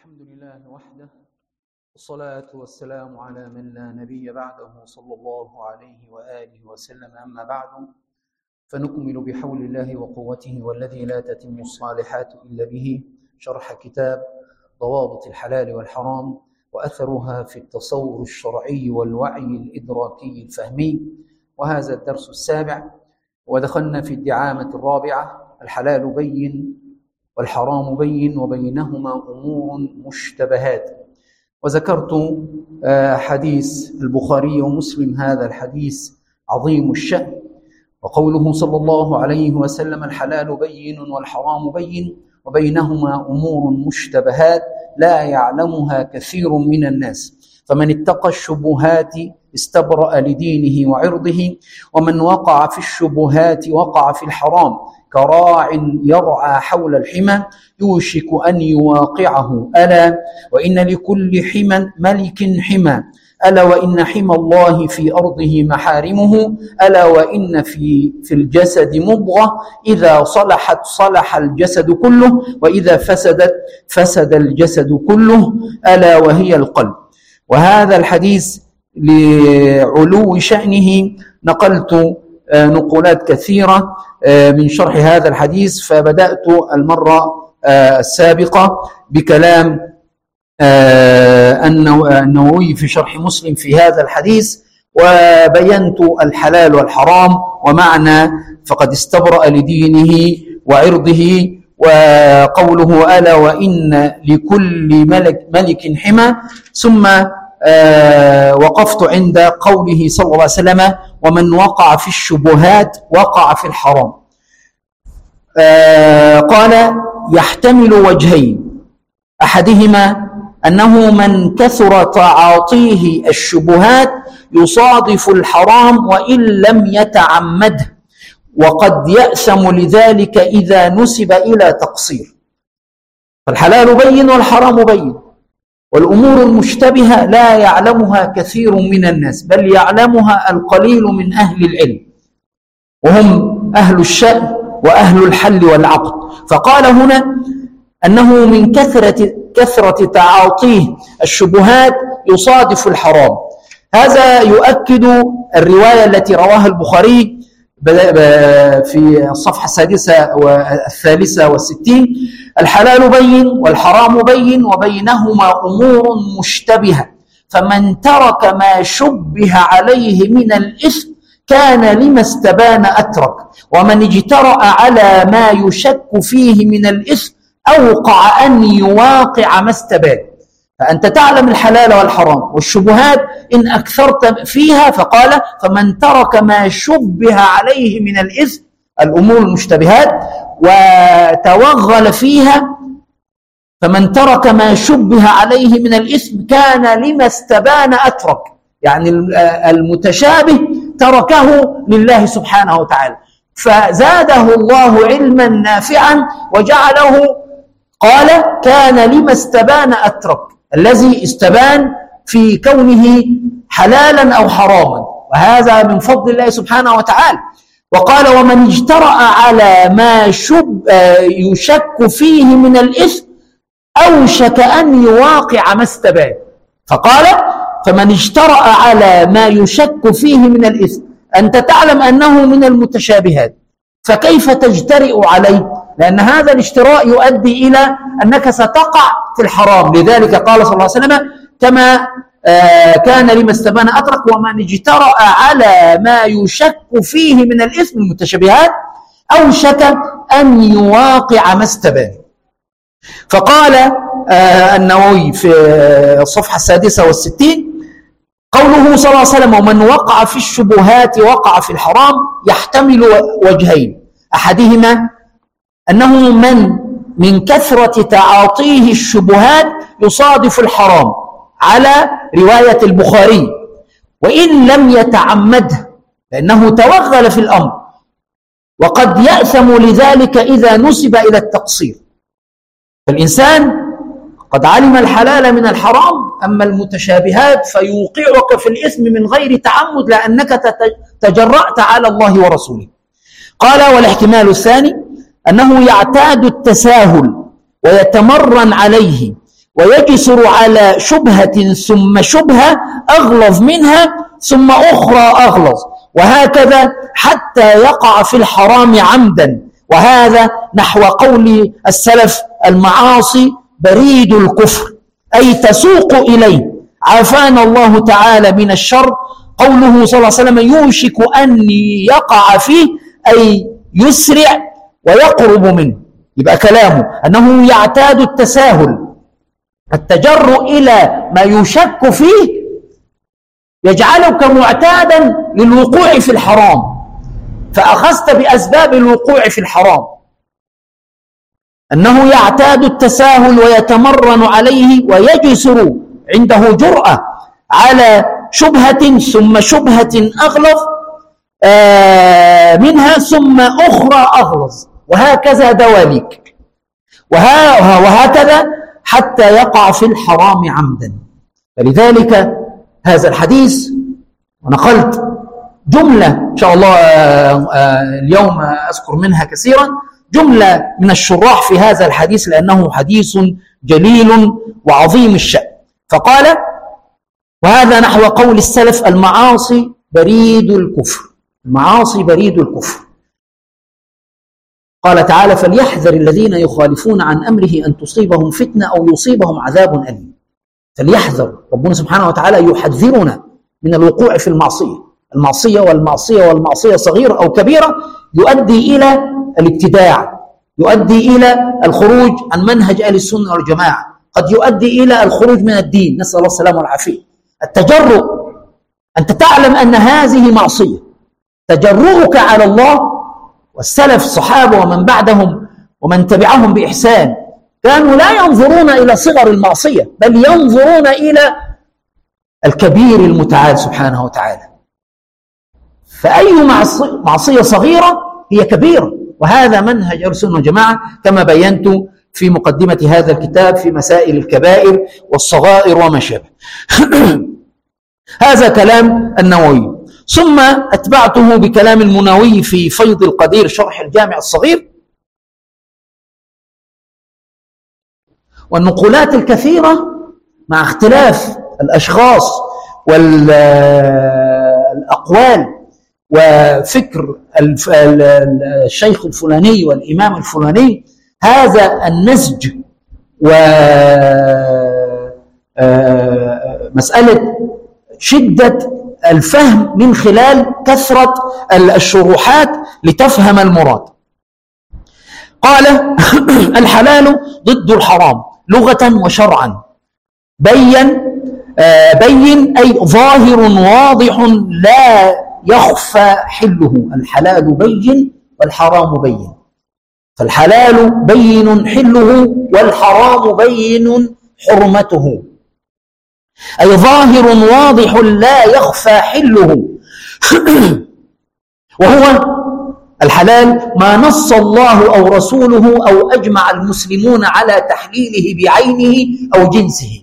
الحمد لله وحده، والصلاة والسلام على من لا نبي بعده صلى الله عليه وآله وسلم. أما بعد، فنكمل بحول الله وقوته والذي لا تتم الصالحات إلا به شرح كتاب ضوابط الحلال والحرام وأثرها في التصور الشرعي والوعي الإدراكي الفهمي، وهذا الدرس السابع. ودخلنا في الدعامة الرابعة: الحلال بين والحرام بين وبينهما أمور مشتبهات. وذكرت حديث البخاري ومسلم، هذا الحديث عظيم الشأن، وقوله صلى الله عليه وسلم: الحلال بين والحرام بين وبينهما أمور مشتبهات لا يعلمها كثير من الناس، فمن اتقى الشبهات استبرأ لدينه وعرضه، ومن وقع في الشبهات وقع في الحرام كراع يرعى حول الحمى يوشك أن يواقعه. ألا وإن لكل حمى ملك حمى، ألا وإن حمى الله في أرضه محارمه، ألا وإن في الجسد مضغة إذا صلحت صلح الجسد كله، وإذا فسدت فسد الجسد كله، ألا وهي القلب. وهذا الحديث لعلو شأنه نقلت نقولات كثيرة من شرح هذا الحديث، فبدأت المرة السابقة بكلام النووي في شرح مسلم في هذا الحديث، وبينت الحلال والحرام ومعنى فقد استبرأ لدينه وعرضه، وقوله ألا وإن لكل ملك حمى. ثم وقفت عند قوله صلى الله عليه وسلم: ومن وقع في الشبهات وقع في الحرام. قال: يحتمل وجهين، أحدهما أنه من كثر تعاطيه الشبهات يصادف الحرام وإن لم يتعمده، وقد يأثم لذلك إذا نسب إلى تقصير. فالحلال بين والحرام بين، والأمور المشتبهة لا يعلمها كثير من الناس، بل يعلمها القليل من أهل العلم، وهم أهل الشأن وأهل الحل والعقد. فقال هنا أنه من كثرة تعاطيه الشبهات يصادف الحرام. هذا يؤكد الرواية التي رواها البخاري في الصفحة 63 الحلال بين والحرام بين وبينهما أمور مشتبهة، فمن ترك ما شبه عليه من الإثم كان لما استبان أترك، ومن اجترأ على ما يشك فيه من الإثم أوقع أن يواقع ما استبان. فأنت تعلم الحلال والحرام والشبهات إن أكثرت فيها، فقال: فمن ترك ما شبه عليه من الإثم، الأمور المشتبهات، وتوغل فيها، فمن ترك ما شبه عليه من الإثم كان لما استبان أترك، يعني المتشابه تركه لله سبحانه وتعالى، فزاده الله علما نافعا وجعله، قال: كان لما استبان أترك، الذي استبان في كونه حلالا أو حراما، وهذا من فضل الله سبحانه وتعالى. وقال: ومن اجترأ على ما يشك فيه من الإثم أوشك أن يواقع ما استبان. فقال: فمن اجترأ على ما يشك فيه من الإثم، أنت تعلم أنه من المتشابهات، فكيف تجترئ عليه؟ لأن هذا الاشتراء يؤدي إلى أنك ستقع في الحرام. لذلك قال صلى الله عليه وسلم: كما كان لما استبان أترك، ومن اجترأ على ما يشك فيه من الإثم المتشابهات أوشك أن يواقع ما استبان. فقال النووي في الصفحة 66 قوله صلى الله عليه وسلم: ومن وقع في الشبهات وقع في الحرام، يحتمل وجهين، أحدهما أنه من كثرة تعاطيه الشبهات يصادف الحرام على رواية البخاري وإن لم يتعمده، لأنه توغل في الأمر، وقد يأثم لذلك إذا نسب إلى التقصير. فالإنسان قد علم الحلال من الحرام، أما المتشابهات فيوقعك في الإثم من غير تعمد لأنك تجرأت على الله ورسوله. قال: والاحتمال الثاني أنه يعتاد التساهل ويتمرن عليه، ويجسر على شبهة ثم شبهة أغلظ منها ثم أخرى أغلظ، وهكذا حتى يقع في الحرام عمدا. وهذا نحو قول السلف: المعاصي بريد الكفر، أي تسوق إليه. عافانا الله تعالى من الشر. قوله صلى الله عليه وسلم: يوشك أن يقع فيه، أي يسرع ويقرب منه. يبقى كلامه أنه يعتاد التساهل، التجرؤ إلى ما يشك فيه يجعلك معتادا للوقوع في الحرام، فأخذت بأسباب الوقوع في الحرام. أنه يعتاد التساهل ويتمرن عليه ويجسر عنده جرأة على شبهة ثم شبهة أغلظ منها ثم أخرى أغلظ، وهكذا دواليك، وهكذا حتى يقع في الحرام عمدا. فلذلك هذا الحديث، ونقلت جملة إن شاء الله اليوم أذكر منها كثيرا، جملة من الشراح في هذا الحديث، لأنه حديث جليل وعظيم الشأن. فقال: وهذا نحو قول السلف: المعاصي بريد الكفر. المعاصي بريد الكفر. قال تعالى: فليحذر الذين يخالفون عن أمره أن تصيبهم فتنة أو يصيبهم عذاب أليم. فليحذر، ربنا سبحانه وتعالى يحذرنا من الوقوع في المعصية والمعصية صغيرة أو كبيرة يؤدي إلى الابتداع، يؤدي إلى الخروج عن منهج أهل السنة والجماعة، قد يؤدي إلى الخروج من الدين، نسأل الله السلامة والعافية. التجرؤ، أنت تعلم أن هذه معصية، تجرؤك على الله. والسلف الصحابة ومن بعدهم ومن تبعهم بإحسان كانوا لا ينظرون إلى صغر المعصية، بل ينظرون إلى الكبير المتعال سبحانه وتعالى. فأي معصية صغيرة هي كبيرة، وهذا منهج أهل السنة والجماعة كما بينت في مقدمة هذا الكتاب في مسائل الكبائر والصغائر وما شابه. هذا كلام النووي. ثم أتبعته بكلام المناوي في فيض القدير شرح الجامع الصغير، والنقولات الكثيرة مع اختلاف الأشخاص والأقوال وفكر الشيخ الفلاني والإمام الفلاني، هذا النسج ومسألة شدة الفهم من خلال كثرة الشروحات لتفهم المراد. قال: الحلال ضد الحرام لغة وشرعا. بين أي ظاهر واضح لا يخفى حله. الحلال بين والحرام بين، فالحلال بين حله والحرام بين حرمته، أي ظاهر واضح لا يخفى حله. وهو الحلال ما نص الله أو رسوله أو أجمع المسلمون على تحليله بعينه أو جنسه.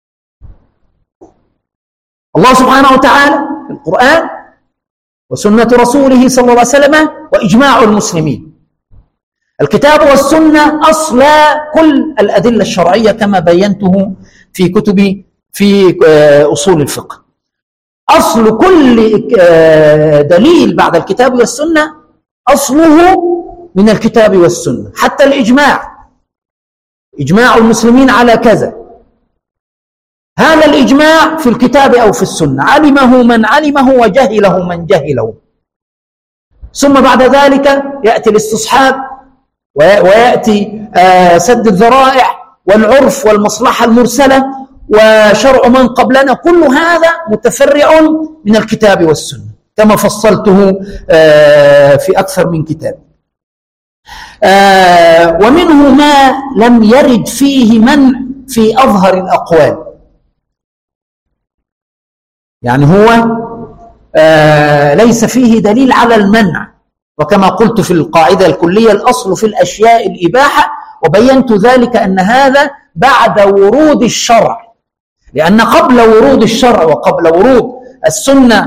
الله سبحانه وتعالى في القرآن وسنة رسوله صلى الله عليه وسلم وإجماع المسلمين. الكتاب والسنة أصل كل الأدلة الشرعية كما بينته في كتبي في أصول الفقه. أصل كل دليل بعد الكتاب والسنة أصله من الكتاب والسنة، حتى الإجماع، إجماع المسلمين على كذا، هذا الإجماع في الكتاب أو في السنة، علمه من علمه وجهله من جهله. ثم بعد ذلك يأتي الاستصحاب ويأتي سد الذرائع والعرف والمصلحة المرسلة وشرع من قبلنا، كل هذا متفرع من الكتاب والسنة كما فصلته في أكثر من كتاب. ومنه ما لم يرد فيه منع في أظهر الأقوال، يعني هو ليس فيه دليل على المنع، وكما قلت في القاعدة الكلية الأصل في الأشياء الإباحة، وبينت ذلك أن هذا بعد ورود الشرع، لأن قبل ورود الشرع وقبل ورود السنة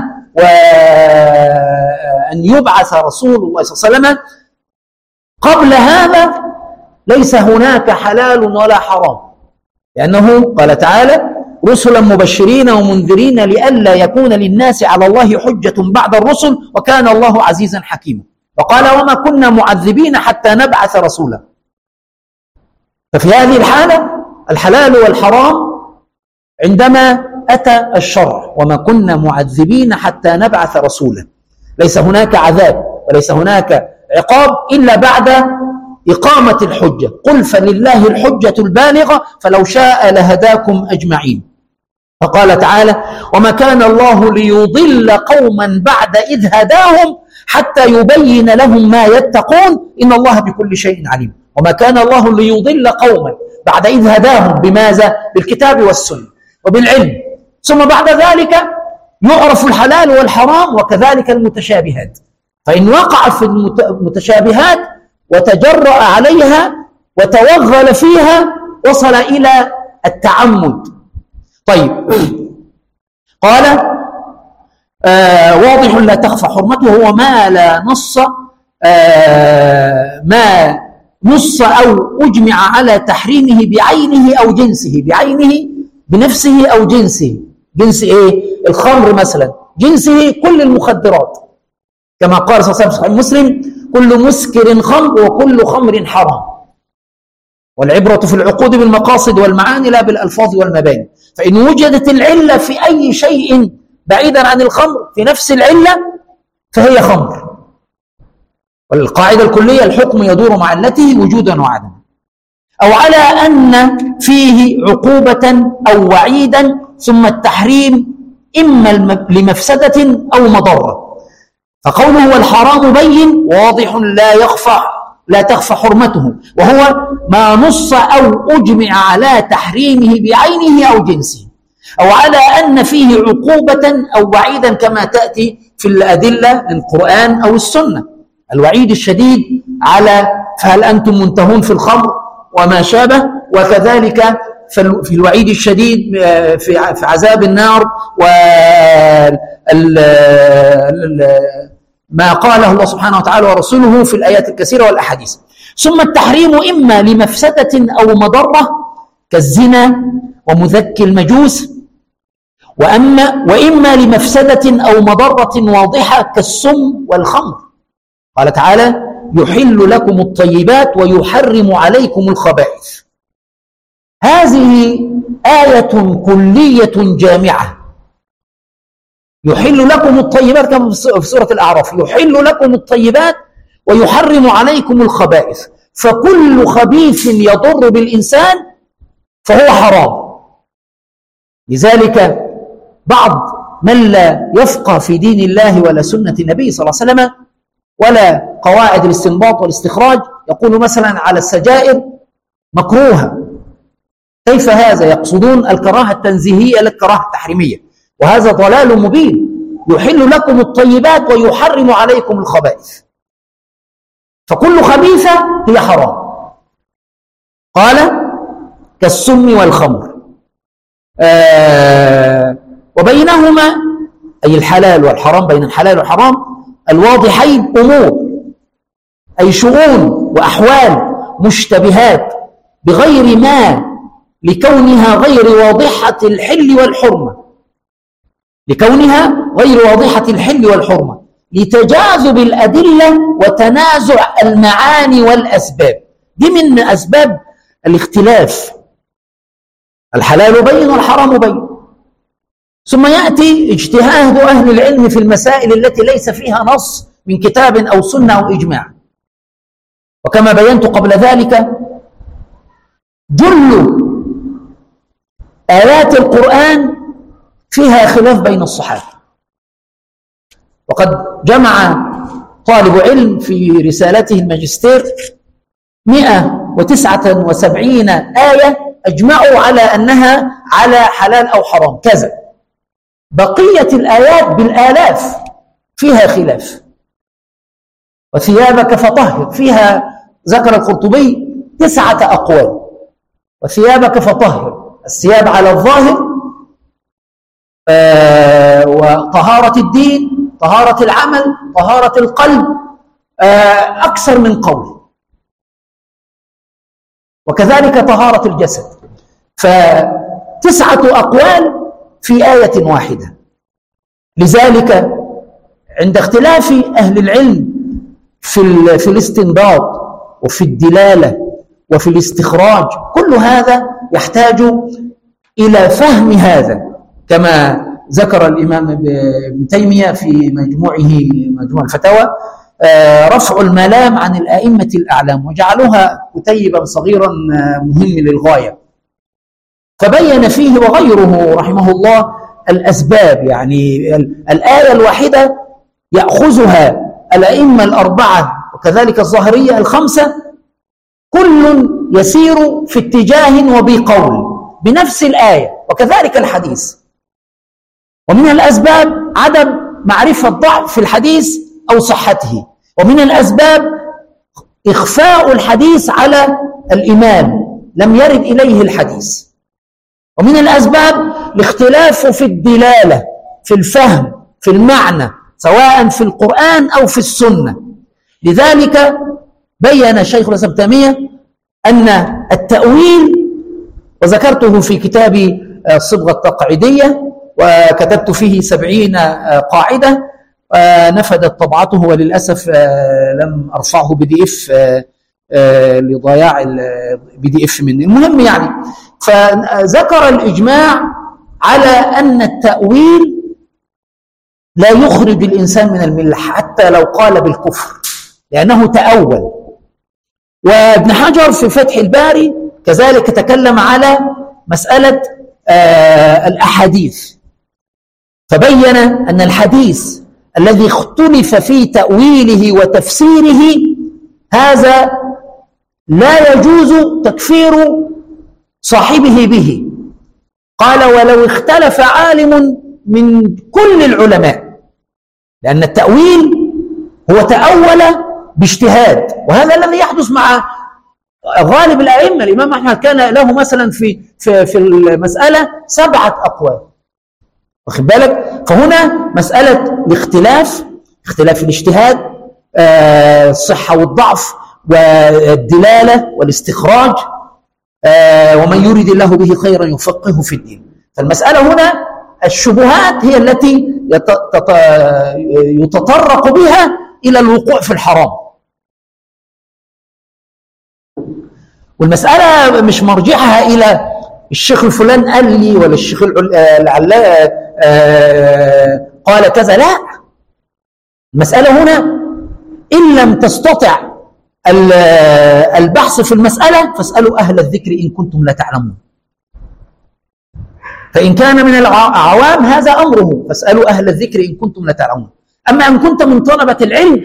وأن يبعث رسول الله صلى الله عليه وسلم، قبل هذا ليس هناك حلال ولا حرام، لأنه قال تعالى: رسلا مبشرين ومنذرين لئلا يكون للناس على الله حجة بعد الرسل وكان الله عزيزا حكيما. وقال: وما كنا معذبين حتى نبعث رسولا. ففي هذه الحالة الحلال والحرام عندما أتى الشرع: وما كنا معذبين حتى نبعث رسولا. ليس هناك عذاب وليس هناك عقاب إلا بعد إقامة الحجة. قل فلله الحجة البالغة فلو شاء لهداكم أجمعين. فقال تعالى: وما كان الله ليضل قوما بعد إذ هداهم حتى يبين لهم ما يتقون إن الله بكل شيء عليم. وما كان الله ليضل قوما بعد إذ هداهم بماذا؟ بالكتاب والسنة وبالعلم. ثم بعد ذلك يعرف الحلال والحرام وكذلك المتشابهات. فإن وقع في المتشابهات وتجرأ عليها وتوغل فيها وصل إلى التعمد. طيب، قال: واضح لا تخفى حرمته هو ما لا نص ما نص أو أجمع على تحريمه بعينه أو جنسه. بعينه بنفسه أو جنسه. جنس إيه؟ الخمر مثلا، جنسه كل المخدرات، كما قال صلى الله عليه وسلم في مسلم: كل مسكر خمر وكل خمر حرام. والعبرة في العقود بالمقاصد والمعاني لا بالألفاظ والمباني. فإن وجدت العلة في أي شيء بعيدا عن الخمر في نفس العلة فهي خمر. والقاعدة الكلية: الحكم يدور مع علته وجودا وعدما. أو على أن فيه عقوبة أو وعيدا ثم التحريم إما لمفسدة أو مضرة. فقوله: والحرام بين واضح لا تخفى حرمته وهو ما نص أو أجمع على تحريمه بعينه أو جنسه. أو على أن فيه عقوبة أو وعيدا كما تأتي في الأدلة للقرآن أو السنة. الوعيد الشديد على فهل أنتم منتهون في الخمر وما شابه، وكذلك في الوعيد الشديد في عذاب النار ما قاله الله سبحانه وتعالى ورسوله في الآيات الكثيرة والأحاديث. ثم التحريم إما لمفسدة أو مضرة كالزنا ومذكي المجوس، وإما لمفسدة أو مضرة واضحة كالسم والخمر. قال تعالى: يحل لكم الطيبات ويحرم عليكم الخبائث. هذه آية كلية جامعة. يحل لكم الطيبات كما في سورة الأعراف: يحل لكم الطيبات ويحرم عليكم الخبائث. فكل خبيث يضر بالإنسان فهو حرام. لذلك بعض من لا يفقه في دين الله ولا سنة النبي صلى الله عليه وسلم ولا قواعد الاستنباط والاستخراج يقول مثلا على السجائر مكروهة. كيف هذا؟ يقصدون الكراهة التنزيهية للكراهة التحريمية، وهذا ضلال مبين. يحل لكم الطيبات ويحرم عليكم الخبائث، فكل خبيثة هي حرام. قال: كالسم والخمر. وبينهما أي الحلال والحرام، بين الحلال والحرام الواضحين أمور أي شؤون وأحوال مشتبهات بغير ما لكونها غير واضحة الحل والحرمة، لكونها غير واضحة الحل والحرمة، لتجاذب الأدلة وتنازع المعاني والأسباب. دي من أسباب الاختلاف. الحلال بين والحرام بين. ثم يأتي اجتهاد أهل العلم في المسائل التي ليس فيها نص من كتاب أو سنة أو إجماع. وكما بينت قبل ذلك جل آيات القرآن فيها خلاف بين الصحابة. وقد جمع طالب علم في رسالته الماجستير 179 آية أجمعوا على أنها على حلال أو حرام كذا. بقية الآيات بالآلاف فيها خلاف. وثيابك فطهر فيها ذكر القرطبي 9 أقوال. وثيابك فطهر، الثياب على الظاهر، وطهارة الدين، طهارة العمل، طهارة القلب، أكثر من قول. وكذلك طهارة الجسد. ف9 أقوال في آية واحدة. لذلك عند اختلاف أهل العلم في الاستنباط وفي الدلالة وفي الاستخراج، كل هذا يحتاج إلى فهم هذا، كما ذكر الإمام ابن تيمية في مجموع الفتاوى رفع الملام عن الأئمة الأعلام، وجعلوها كتيبا صغيرا مهم للغاية، فبين فيه وغيره رحمه الله الأسباب. يعني الآية الواحدة يأخذها الأئمة 4 وكذلك الظاهرية 5، كل يسير في اتجاه وبقول بنفس الآية، وكذلك الحديث. ومن الأسباب عدم معرفة ضعف الحديث أو صحته، ومن الأسباب إخفاء الحديث على الإمام لم يرد إليه الحديث، ومن الأسباب الاختلاف في الدلالة، في الفهم، في المعنى، سواء في القرآن أو في السنة. لذلك بين شيخ الإسلام ابن تيمية أن التأويل، وذكرته في كتابي الصبغة التقعيدية وكتبت فيه 70 قاعدة، نفدت طبعته وللأسف لم أرفعه PDF لضياع PDF مني. المهم يعني، فذكر الإجماع على أن التأويل لا يخرج الإنسان من الملة حتى لو قال بالكفر، لأنه تأول. وابن حجر في فتح الباري كذلك تكلم على مسألة الأحاديث، فبين أن الحديث الذي اختلف في تأويله وتفسيره هذا لا يجوز تكفير صاحبه به. قال: ولو اختلف عالم من كل العلماء، لأن التأويل هو تأول باجتهاد، وهذا الذي يحدث مع غالب الأئمة. الإمام أحمد كان له مثلا في المسألة 7 أقوال، واخد بالك؟ فهنا مسألة الاختلاف، اختلاف الاجتهاد، الصحة والضعف والدلالة والاستخراج، ومن يريد الله به خيرا يفقهه في الدين. فالمسألة هنا الشبهات هي التي يتطرق بها إلى الوقوع في الحرام، والمسألة مش مرجعها إلى الشيخ الفلان قال لي ولا الشيخ العلاء قال كذا، لا. المسألة هنا إن لم تستطع البحث في المسألة فاسألوا أهل الذكر إن كنتم لا تعلمون. فإن كان من العوام هذا أمره، فاسألوا أهل الذكر إن كنتم لا تعلمون. أما إن كنت من طلبة العلم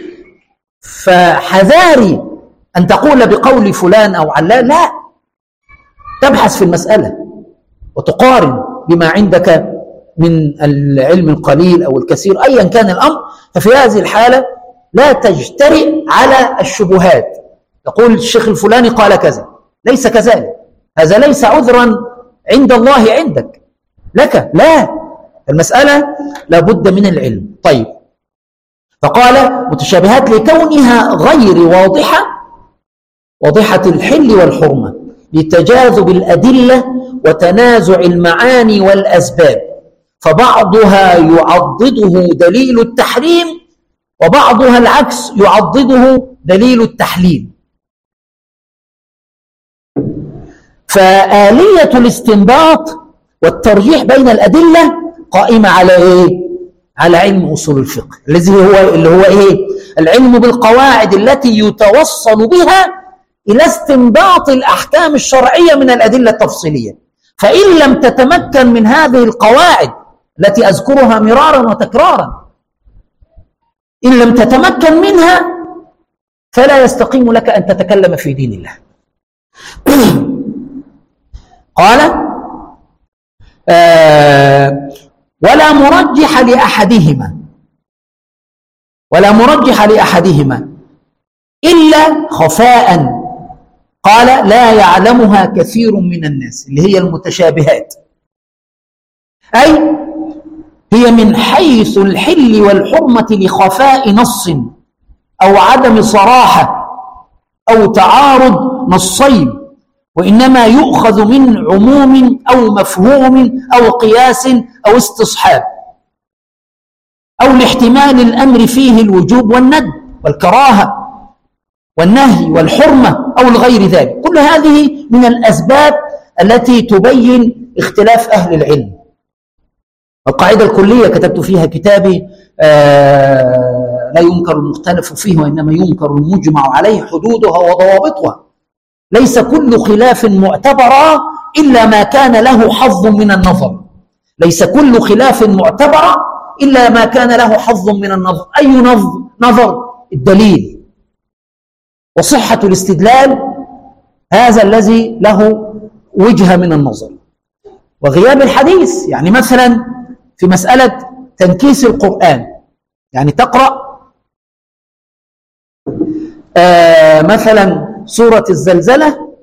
فحذاري أن تقول بقول فلان أو علان، لا، تبحث في المسألة وتقارن بما عندك من العلم القليل أو الكثير أيا كان الأمر. ففي هذه الحالة لا تجترئ على الشبهات، تقول الشيخ الفلاني قال كذا، ليس كذلك، هذا ليس عذرا عند الله عندك لك، لا، المسألة لابد من العلم. طيب، فقال متشابهات لكونها غير واضحة الحل والحرمة، لتجاذب الأدلة وتنازع المعاني والأسباب، فبعضها يعضده دليل التحريم وبعضها العكس يعضده دليل التحليل. فآلية الاستنباط والترجيح بين الأدلة قائمة على إيه؟ على علم أصول الفقه، اللي هو إيه؟ العلم بالقواعد التي يتوصل بها إلى استنباط الأحكام الشرعية من الأدلة التفصيلية. فإن لم تتمكن من هذه القواعد التي أذكرها مرارا وتكرارا، إن لم تتمكن منها فلا يستقيم لك أن تتكلم في دين الله. قال: ولا مرجح لأحدهما إلا خفاء. قال: لا يعلمها كثير من الناس، اللي هي المتشابهات، أي هي من حيث الحل والحرمة لخفاء نص أو عدم صراحة أو تعارض نصين وإنما يؤخذ من عموم أو مفهوم أو قياس أو استصحاب أو لاحتمال الأمر فيه الوجوب والندب والكراهة والنهي والحرمة أو لغير ذلك. كل هذه من الأسباب التي تبين اختلاف أهل العلم. القاعدة الكلية كتبت فيها كتابي لا ينكر المختلف فيه وإنما ينكر المجمع عليه حدودها وضوابطها. ليس كل خلاف معتبرا إلا ما كان له حظ من النظر. ليس كل خلاف معتبرا إلا ما كان له حظ من النظر. أي نظر؟ الدليل وصحة الاستدلال، هذا الذي له وجهة من النظر. وغياب الحديث، يعني مثلا في مسألة تنكيس القرآن، يعني تقرأ مثلا سورة الزلزلة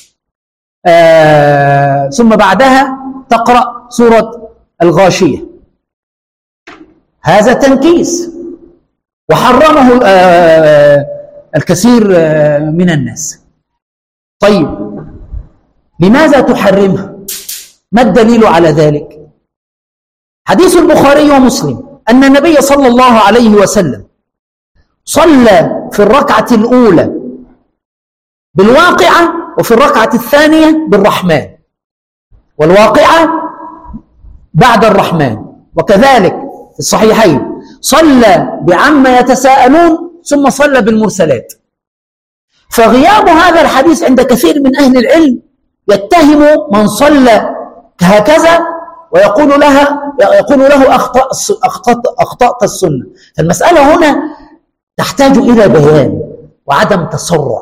ثم بعدها تقرأ سورة الغاشية، هذا تنكيس وحرمه الكثير من الناس. طيب لماذا تحرمها؟ ما الدليل على ذلك؟ حديث البخاري ومسلم أن النبي صلى الله عليه وسلم صلى في الركعة الأولى بالواقعة وفي الركعة الثانية بالرحمن، والواقعة بعد الرحمن. وكذلك في الصحيحين صلى بعما يتساءلون ثم صلى بالمرسلات. فغياب هذا الحديث عند كثير من أهل العلم يتهم من صلى هكذا ويقول له أخطأت السنة. فالمسألة هنا تحتاج إلى بيان وعدم تسرع.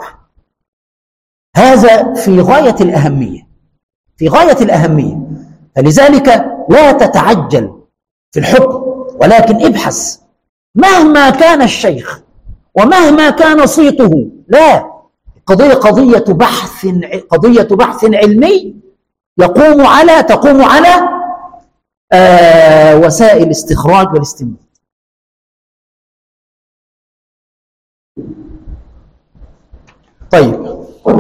هذا في غاية الأهمية، في غاية الأهمية. فلذلك لا تتعجل في الحكم، ولكن ابحث مهما كان الشيخ ومهما كان صيته. لا، قضية بحث علمي تقوم على وسائل استخراج والاستنباط. طيب،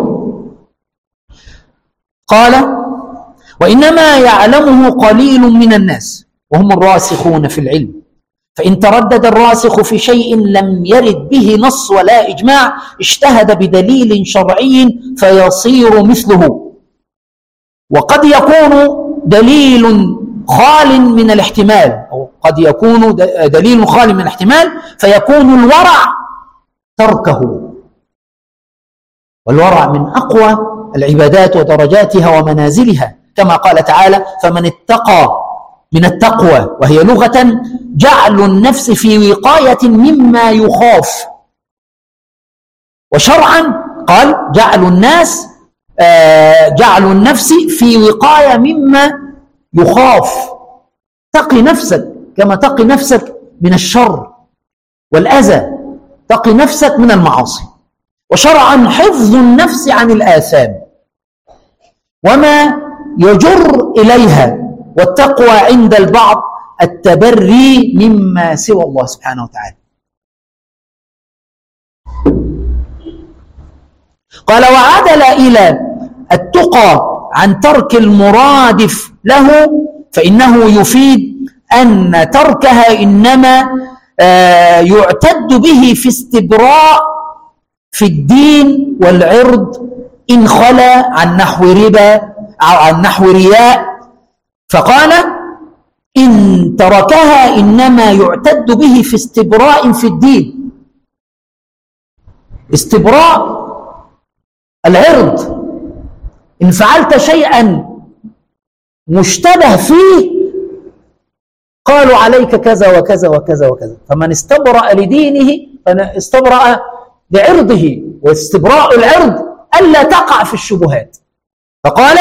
قال: وإنما يعلمه قليل من الناس وهم الراسخون في العلم، فإن تردد الراسخ في شيء لم يرد به نص ولا إجماع اجتهد بدليل شرعي فيصير مثله. وقد يكون دليل خال من الاحتمال، أو قد يكون دليل خال من الاحتمال فيكون الورع تركه. والورع من أقوى العبادات ودرجاتها ومنازلها، كما قال تعالى: فمن اتقى من التقوى، وهي لغة جعل النفس في وقاية مما يخاف، وشرعا قال جعل النفس في وقاية مما يخاف. تقي نفسك كما تقي نفسك من الشر والأذى، تقي نفسك من المعاصي. وشرعا حفظ النفس عن الآثام وما يجر إليها. والتقوى عند البعض التبري مما سوى الله سبحانه وتعالى. قال: وعدل إلى التقى عن ترك المرادف له، فإنه يفيد أن تركها إنما يعتد به في استبراء في الدين والعرض إن خلا عن نحو ربا أو عن نحو رياء. فقال: إن تركها إنما يعتد به في استبراء في الدين. استبراء العرض، إن فعلت شيئا مشتبه فيه قالوا عليك كذا وكذا وكذا وكذا، فمن استبرأ لدينه استبرأ لعرضه. واستبراء العرض ألا تقع في الشبهات. فقال: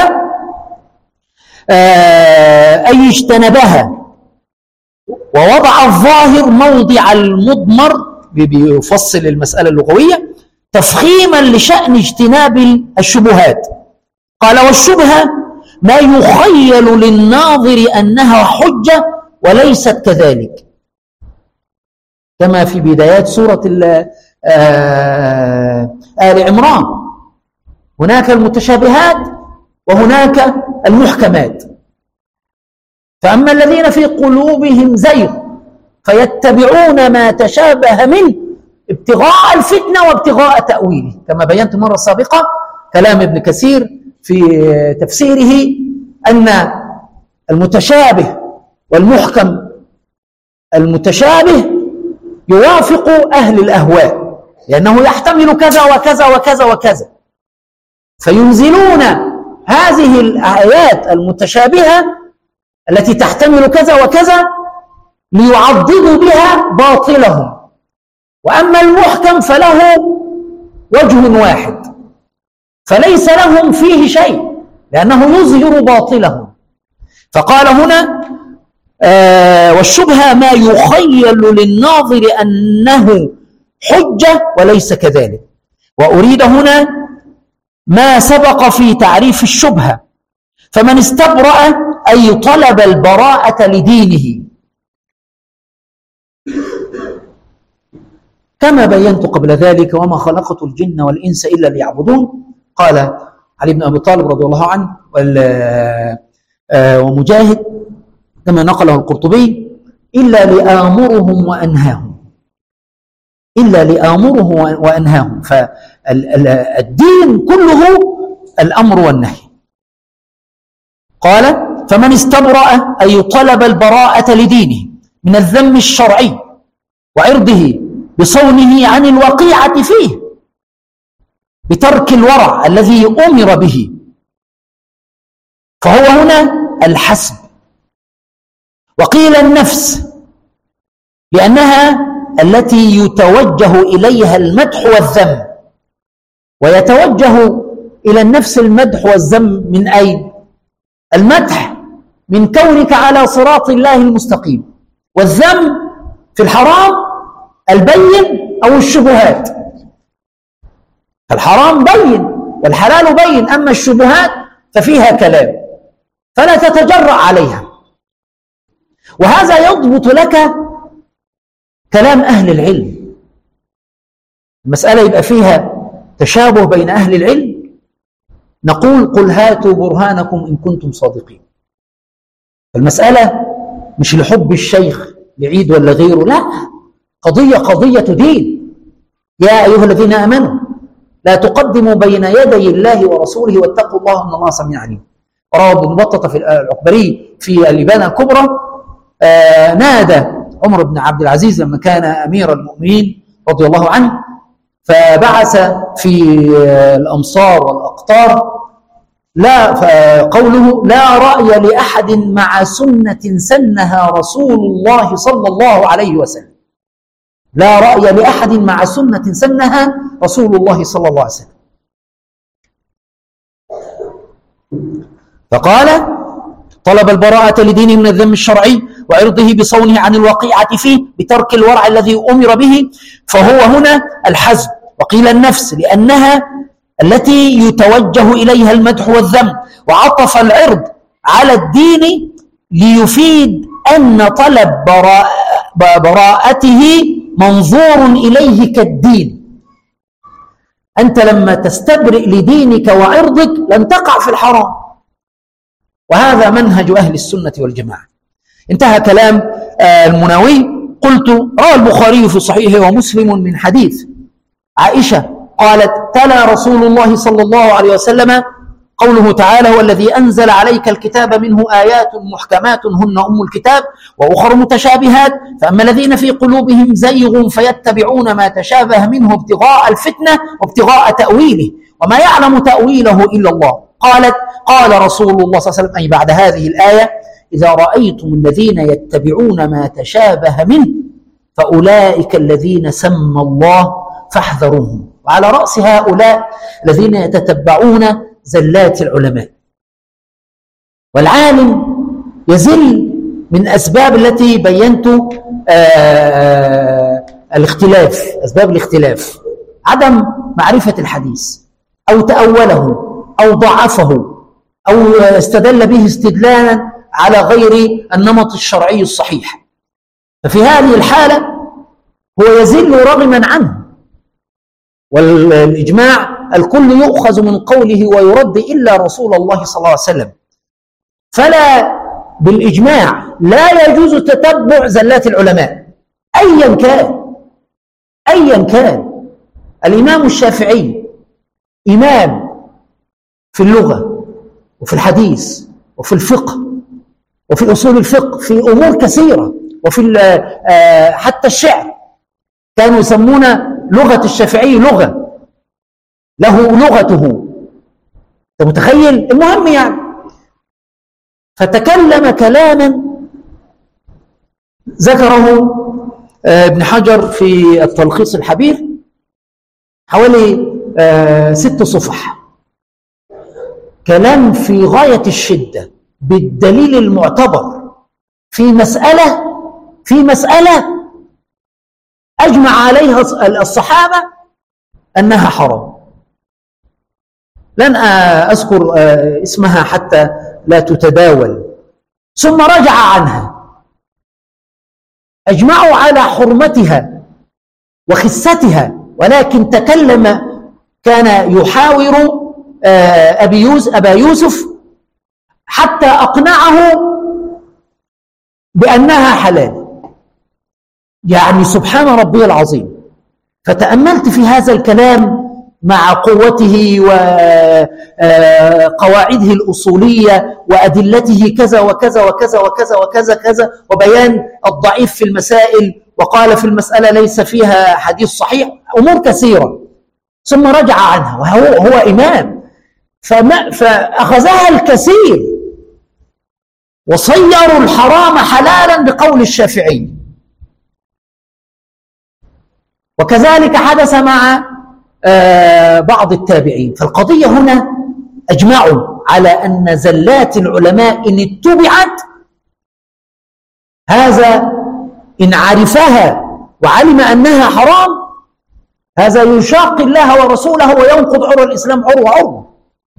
أي اجتنبها ووضع الظاهر موضع المضمر، بيفصل المسألة اللغوية تفخيما لشأن اجتناب الشبهات. قال: والشبهة ما يخيل للناظر أنها حجة وليست كذلك، كما في بدايات سورة آل عمران. هناك المتشابهات وهناك المحكمات. فأما الذين في قلوبهم زيغ فيتبعون ما تشابه منه ابتغاء الفتنة وابتغاء تأويله، كما بينت مرة سابقة كلام ابن كثير في تفسيره أن المتشابه والمحكم، المتشابه يوافق أهل الأهواء لأنه يحتمل كذا وكذا وكذا وكذا، فينزلون هذه الآيات المتشابهة التي تحتمل كذا وكذا ليعضدوا بها باطلهم. وأما المحكم فله وجه واحد فليس لهم فيه شيء لأنه يظهر باطلهم. فقال هنا والشبهة ما يخيل للناظر أنه حجة وليس كذلك. وأريد هنا ما سبق في تعريف الشبهة، فمن استبرأ أي طلب البراءة لدينه، كما بينت قبل ذلك وما خلقت الجن والإنس إلا ليعبدون. قال علي بن أبي طالب رضي الله عنه ومجاهد كما نقله القرطبي إلا لآمرهم وأنهاهم، إلا لآمره وأنهاهم. فالدين كله الأمر والنهي. قال فمن استبرأ أي طلب البراءة لدينه من الذم الشرعي وعرضه بصونه عن الوقيعة فيه بترك الورع الذي أمر به، فهو هنا الحسب. وقيل النفس لأنها التي يتوجه إليها المدح والذم، ويتوجه إلى النفس المدح والذم من أين؟ المدح من كونك على صراط الله المستقيم، والذم في الحرام البين أو الشبهات. الحرام بين والحلال بين، أما الشبهات ففيها كلام فلا تتجرأ عليها. وهذا يضبط لك كلام أهل العلم. المسألة يبقى فيها تشابه بين أهل العلم، نقول قل هاتوا برهانكم إن كنتم صادقين. المسألة مش لحب الشيخ لعيد ولا غيره، لا، قضية دين. يا أيها الذين آمنوا لا تقدموا بين يدي الله ورسوله واتقوا الله إن الله سميع عليم. رواه ابن بطة في العقبري في الإبانة الكبرى. نادى عمر بن عبد العزيز لما كان أمير المؤمنين رضي الله عنه، فبعث في الأمصار والأقطار قوله لا رأي لأحد مع سنة سنها رسول الله صلى الله عليه وسلم. لا رأي لأحد مع سنة سنها رسول الله صلى الله عليه وسلم. فقال طلب البراءة لدينه من الذم الشرعي وعرضه بصونه عن الوقيعة فيه بترك الورع الذي أمر به، فهو هنا الحزب. وقيل النفس لأنها التي يتوجه إليها المدح والذم، وعطف العرض على الدين ليفيد أن طلب براءته منظور إليه كالدين. أنت لما تستبرئ لدينك وعرضك لن تقع في الحرام، وهذا منهج أهل السنة والجماعة. انتهى كلام المناوي. قلت روى البخاري في صحيحه ومسلم من حديث عائشة قالت تلا رسول الله صلى الله عليه وسلم قوله تعالى هو الذي أنزل عليك الكتاب منه آيات محكمات هن أم الكتاب وأخر متشابهات فأما الذين في قلوبهم زيغ فيتبعون ما تشابه منه ابتغاء الفتنة وابتغاء تأويله وما يعلم تأويله إلا الله. قالت قال رسول الله صلى الله عليه وسلم أي بعد هذه الآية إذا رأيتم الذين يتبعون ما تشابه منه فأولئك الذين سمى الله فاحذروهم. وعلى رأس هؤلاء الذين يتتبعون زلات العلماء. والعالم يزل من أسباب التي بينت الاختلاف، أسباب الاختلاف عدم معرفة الحديث أو تأوله أو ضعفه أو استدل به استدلالا على غير النمط الشرعي الصحيح. ففي هذه الحالة هو يزل رغما عنه. والإجماع الكل يؤخذ من قوله ويرد إلا رسول الله صلى الله عليه وسلم. فلا بالإجماع لا يجوز تتبع زلات العلماء أيا كان، أيا كان. الإمام الشافعي إمام في اللغة وفي الحديث وفي الفقه وفي أصول الفقه، في أمور كثيرة، وفي حتى الشعر كانوا يسمون لغة الشافعي لغة، له لغته. أنت متخيل؟ المهم يعني، فتكلم كلاما ذكره ابن حجر في التلخيص الحبير حوالي 6 صفح، كلام في غاية الشدة بالدليل المعتبر في مسألة أجمع عليها الصحابة أنها حرام. لن أذكر اسمها حتى لا تتداول. ثم رجع عنها، أجمعوا على حرمتها وخستها، ولكن تكلم، كان يحاور أبا يوسف حتى أقنعه بأنها حلال. يعني سبحان ربي العظيم. فتأملت في هذا الكلام مع قوته وقواعده الأصولية وأدلته كذا وكذا وكذا وكذا وكذا كذا، وبيان الضعيف في المسائل، وقال في المسألة ليس فيها حديث صحيح، أمور كثيرة. ثم رجع عنها وهو إمام، فأخذها الكثير وصيروا الحرام حلالا بقول الشافعي. وكذلك حدث مع بعض التابعين. فالقضية هنا أجمعوا على أن زلات العلماء إن اتبعت، هذا إن عرفها وعلم أنها حرام، هذا يشاق الله ورسوله وينقض عرى الإسلام عروة.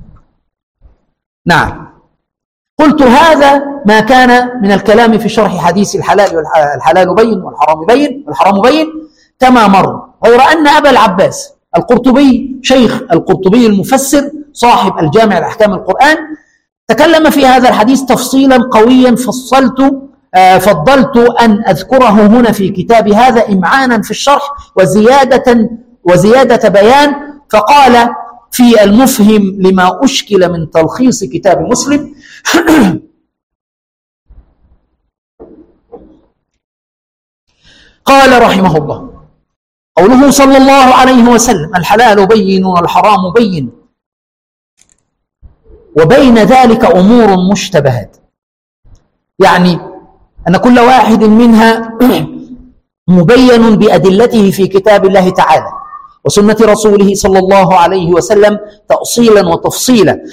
نعم. قلت هذا ما كان من الكلام في شرح حديث الحلال بين والحرام بين كما مر، غير أن أبا العباس القرطبي، شيخ القرطبي المفسر صاحب الجامع لأحكام القرآن، تكلم في هذا الحديث تفصيلا قويا فضلت أن أذكره هنا في كتابي هذا إمعانا في الشرح وزيادة بيان. فقال في المفهم لما أشكل من تلخيص كتاب مسلم قال رحمه الله: قوله صلى الله عليه وسلم: الحلال بين والحرام بين وبين ذلك أمور مشتبهات، يعني أن كل واحد منها مبين بأدلته في كتاب الله تعالى وسنة رسوله صلى الله عليه وسلم تأصيلا وتفصيلا.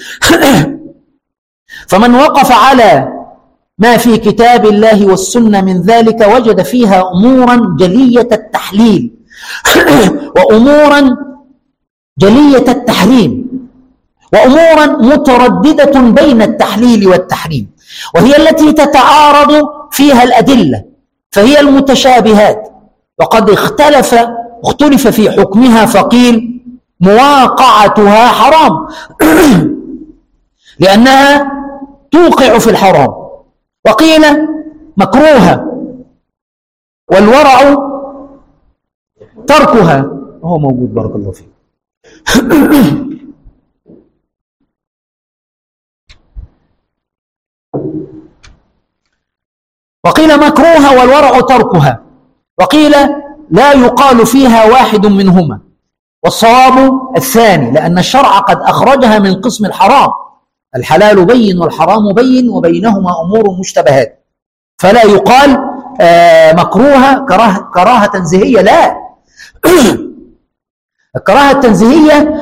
فمن وقف على ما في كتاب الله والسنة من ذلك وجد فيها أمورا جلية التحليل وأمورا جلية التحريم وأمورا مترددة بين التحليل والتحريم، وهي التي تتعارض فيها الأدلة، فهي المتشابهات. وقد اختلف في حكمها، فقيل مواقعتها حرام لأنها توقع في الحرام، وقيل مكروهة والورع تركها. هو موجود، بارك الله فيك. وقيل مكروهة والورع تركها، وقيل لا يقال فيها واحد منهما، والصواب الثاني، لأن الشرع قد أخرجها من قسم الحرام. الحلال بين والحرام بين وبينهما أمور مشتبهات، فلا يقال مكروهة كراهة تنزيهية، لا. الكراهة التنزيهية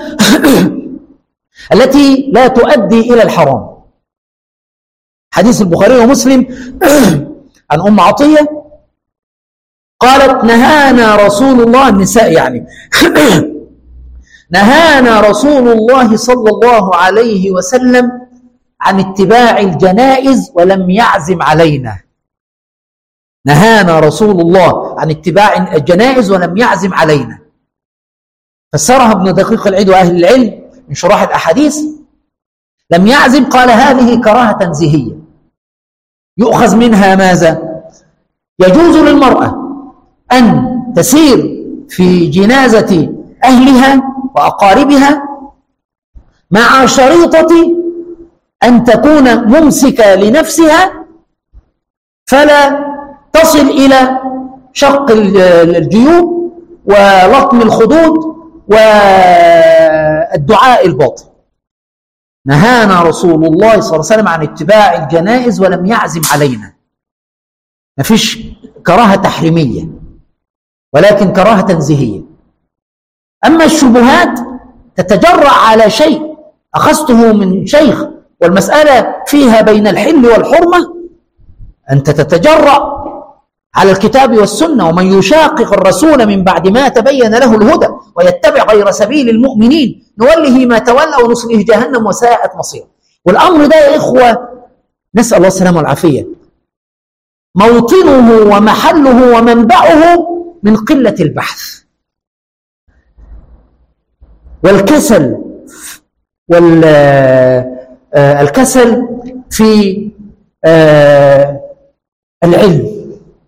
التي لا تؤدي إلى الحرام. حديث البخاري ومسلم عن أم عطية قالت: نهانا رسول الله، النساء يعني، نهانا رسول الله صلى الله عليه وسلم عن اتباع الجنائز ولم يعزم علينا. نهانا رسول الله عن اتباع الجنائز ولم يعزم علينا. فسرها ابن دقيق العيد وأهل العلم من شراح الأحاديث. لم يعزم، قال هذه كراهة تنزيهية يؤخذ منها ماذا؟ يجوز للمرأة أن تسير في جنازة أهلها وأقاربها مع شريطة أن تكون ممسكة لنفسها فلا تصل إلى شق الجيوب ولطم الخدود والدعاء الباطل. نهانا رسول الله صلى الله عليه وسلم عن اتباع الجنائز ولم يعزم علينا. ما فيش كراهة تحريمية ولكن كراهة تنزيهية. أما الشبهات تتجرأ على شيء أخذته من شيخ والمسألة فيها بين الحل والحرمة، أنت تتجرأ على الكتاب والسنة. ومن يشاقق الرسول من بعد ما تبين له الهدى ويتبع غير سبيل المؤمنين نوله ما تولى ونصله جهنم وساءت مصيره. والأمر ده يا إخوة نسأل الله السلامة والعافية موطنه ومحله ومنبعه من قلة البحث والكسل والكسل في العلم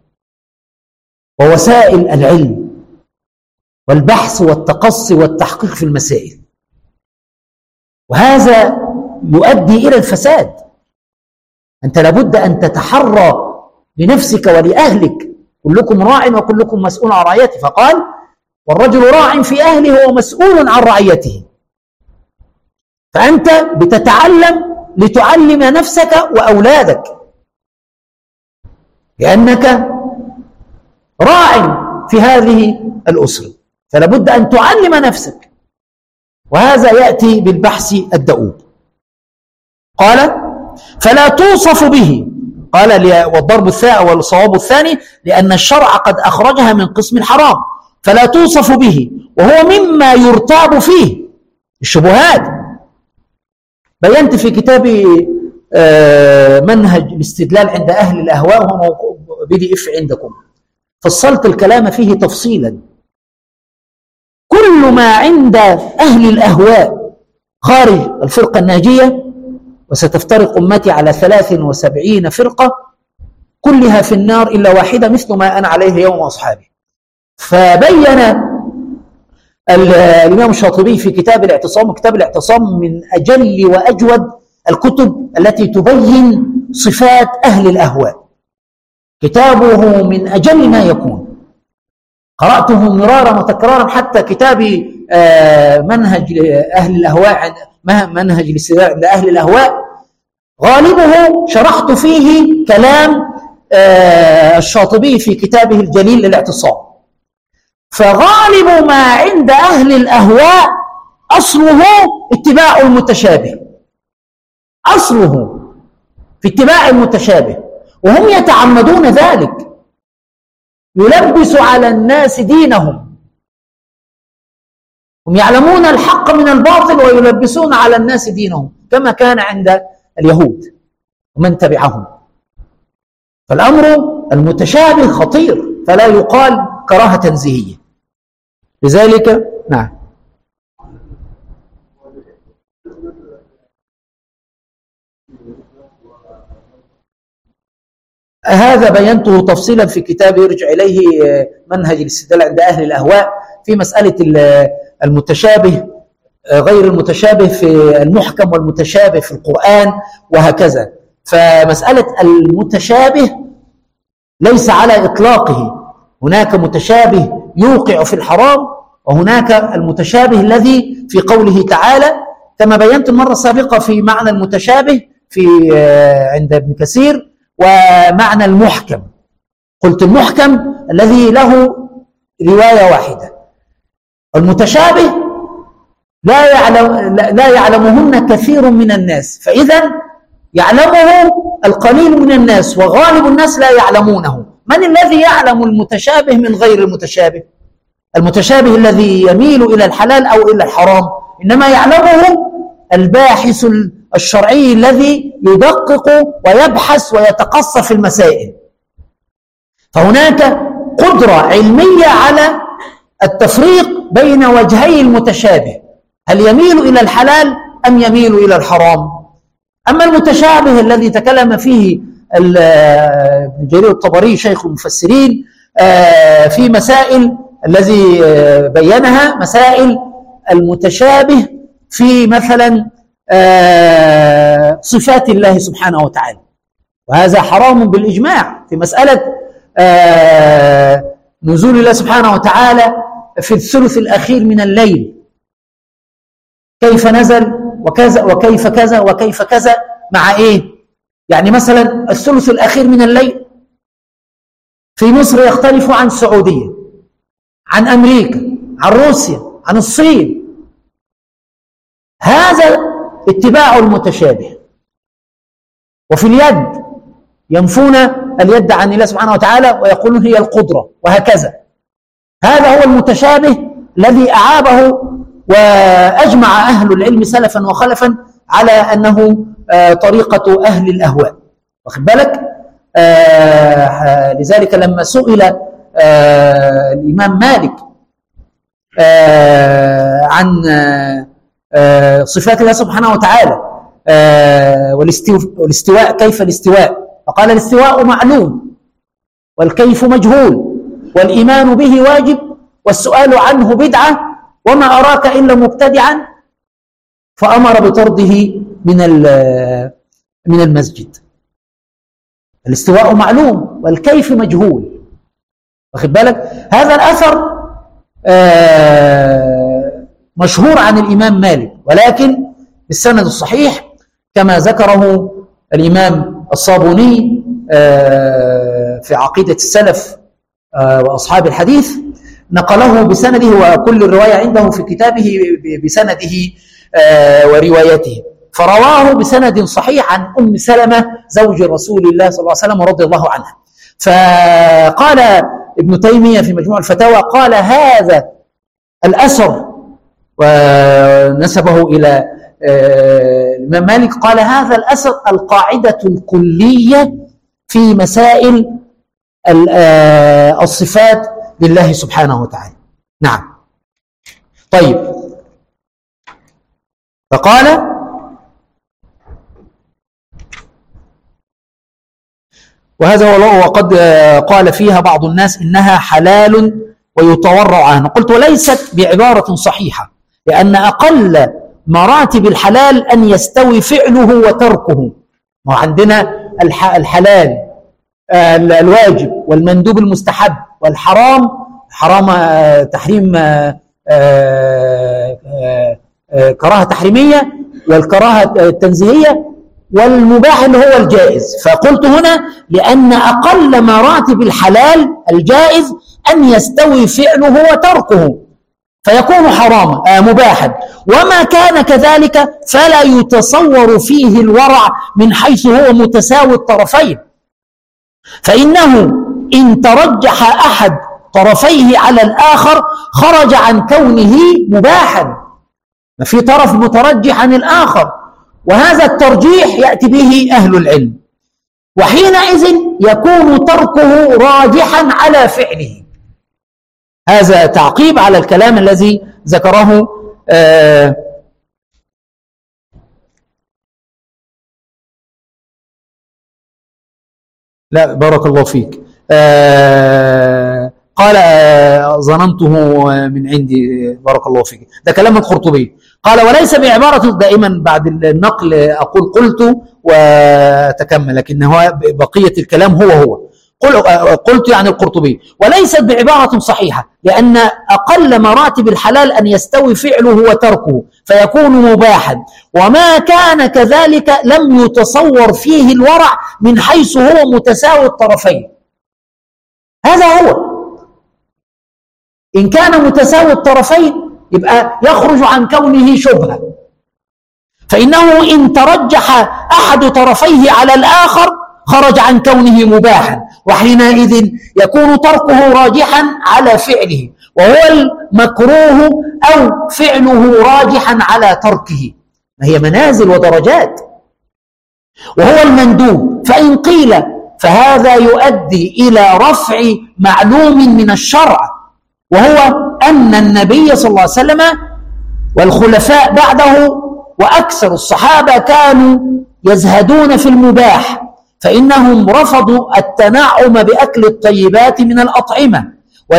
ووسائل العلم والبحث والتقصي والتحقيق في المسائل، وهذا يؤدي إلى الفساد. أنت لابد أن تتحرى لنفسك ولأهلك، كلكم راع وكلكم مسؤول عن رعيته، فقال والرجل راع في أهله ومسؤول عن رعيته. فأنت بتتعلم لتعلم نفسك وأولادك لأنك راع في هذه الأسرة، فلا بد أن تعلم نفسك، وهذا يأتي بالبحث الدؤوب. قال فلا توصف به، قال والضرب الثاء والصواب الثاني لأن الشرع قد أخرجها من قسم الحرام، فلا توصف به وهو مما يرتاب فيه الشبهات. بينت في كتابي منهج الاستدلال عند أهل الأهواء، وهو موقوع PDF عندكم، فصلت الكلام فيه تفصيلا. كل ما عند أهل الأهواء خارج الفرقة الناجية، وستفترق أمتي على 73 فرقة كلها في النار إلا واحدة مثل ما أنا عليه يوم أصحابي. فبين الإمام الشاطبي في كتاب الاعتصام، وكتاب الاعتصام من أجل وأجود الكتب التي تبين صفات أهل الأهواء، كتابه من أجل ما يكون، قرأته مرارا وتكرارا، حتى كتابي منهج أهل الأهواء، منهج الاستدلال عند أهل الأهواء، غالبه شرحت فيه كلام الشاطبي في كتابه الجليل الاعتصام. فغالب ما عند أهل الأهواء أصله اتباع المتشابه، أصله في اتباع المتشابه، وهم يتعمدون ذلك، يلبس على الناس دينهم، هم يعلمون الحق من الباطل ويلبسون على الناس دينهم كما كان عند اليهود ومن تبعهم. فالأمر المتشابه خطير، فلا يقال كراهة تنزيهية. لذلك نعم هذا بينته تفصيلا في كتاب يرجع إليه منهج الاستدلال عند أهل الأهواء في مسألة المتشابه غير المتشابه في المحكم والمتشابه في القرآن وهكذا. فمسألة المتشابه ليس على إطلاقه، هناك متشابه يوقع في الحرام، وهناك المتشابه الذي في قوله تعالى كما بينت المرة السابقة في معنى المتشابه في عند ابن كثير، ومعنى المحكم. قلت المحكم الذي له رواية واحدة، المتشابه لا يعلمهن كثير من الناس، فإذا يعلمه القليل من الناس وغالب الناس لا يعلمونه. من الذي يعلم المتشابه من غير المتشابه؟ المتشابه الذي يميل إلى الحلال أو إلى الحرام إنما يعلمه الباحث الشرعي الذي يدقق ويبحث ويتقصى في المسائل. فهناك قدرة علمية على التفريق بين وجهي المتشابه، هل يميل إلى الحلال أم يميل إلى الحرام؟ أما المتشابه الذي تكلم فيه ابن جرير الطبري شيخ المفسرين في مسائل الذي بينها، مسائل المتشابه في مثلا صفات الله سبحانه وتعالى، وهذا حرام بالإجماع. في مسألة نزول الله سبحانه وتعالى في الثلث الأخير من الليل، كيف نزل وكذا وكيف كذا وكيف كذا، مع إيه؟ يعني مثلا الثلث الأخير من الليل في مصر يختلف عن السعودية، عن أمريكا، عن روسيا، عن الصين. هذا اتباع المتشابه. وفي اليد ينفون اليد عن الله سبحانه وتعالى ويقولون هي القدرة، وهكذا. هذا هو المتشابه الذي أعابه وأجمع أهل العلم سلفا وخلفا على أنه طريقة أهل الأهواء، واخد بالك؟ لذلك لما سئل الإمام مالك عن صفات الله سبحانه وتعالى والاستواء، كيف الاستواء؟ فقال الاستواء معلوم والكيف مجهول والإيمان به واجب والسؤال عنه بدعة وما أراك إلا مبتدعا، فأمر بطرده من المسجد. الاستواء معلوم والكيف مجهول، واخد بالك؟ هذا الأثر مشهور عن الإمام مالك، ولكن بالسند الصحيح كما ذكره الإمام الصابوني في عقيدة السلف وأصحاب الحديث، نقله بسنده، وكل الرواية عنده في كتابه بسنده وروايته، فرواه بسند صحيح عن أم سلمة زوج رسول الله صلى الله عليه وسلم رضي الله عنها. فقال ابن تيمية في مجموع الفتاوى، قال هذا الأثر ونسبه إلى الإمام مالك، قال هذا الأثر القاعدة الكلية في مسائل الصفات لله سبحانه وتعالى. نعم. طيب، فقال وهذا هو، وقد قال فيها بعض الناس إنها حلال ويتورع عنه. قلت وليست بعبارة صحيحة، لأن أقل مراتب الحلال أن يستوي فعله وتركه. وعندنا الحلال الواجب والمندوب المستحب، والحرام تحريم كراهة تحريمية والكراهة التنزيهية، والمباح اللي هو الجائز. فقلت هنا لأن أقل مراتب الحلال الجائز أن يستوي فعله وتركه فيكون حراما مباحا، وما كان كذلك فلا يتصور فيه الورع من حيث هو متساوي الطرفين، فإنه إن ترجح أحد طرفيه على الآخر خرج عن كونه مباحا، ما في طرف مترجح عن الآخر، وهذا الترجيح يأتي به أهل العلم، وحينئذ يكون تركه راجحا على فعله. هذا تعقيب على الكلام الذي ذكره لا بارك الله فيك، قال ظننته من عندي، بارك الله فيك، ده كلام القرطبي. قال وليس بعبارة، دائما بعد النقل أقول قلت وتكمل، لكن هو بقية الكلام هو قلت يعني القرطبي، وليست بعبارة صحيحة، لأن أقل مراتب الحلال أن يستوي فعله وتركه فيكون مباحا، وما كان كذلك لم يتصور فيه الورع من حيث هو متساوي الطرفين. هذا هو، إن كان متساوي الطرفين يبقى يخرج عن كونه شبهة، فإنه إن ترجح أحد طرفيه على الآخر خرج عن كونه مباحا، وحينئذ يكون تركه راجحا على فعله، وهو المكروه أو فعله راجحا على تركه، هي منازل ودرجات. وهو المندوب، فإن قيل فهذا يؤدي إلى رفع معلوم من الشرع وهو أن النبي صلى الله عليه وسلم والخلفاء بعده وأكثر الصحابة كانوا يزهدون في المباح، فإنهم رفضوا التنعم بأكل الطيبات من الأطعمة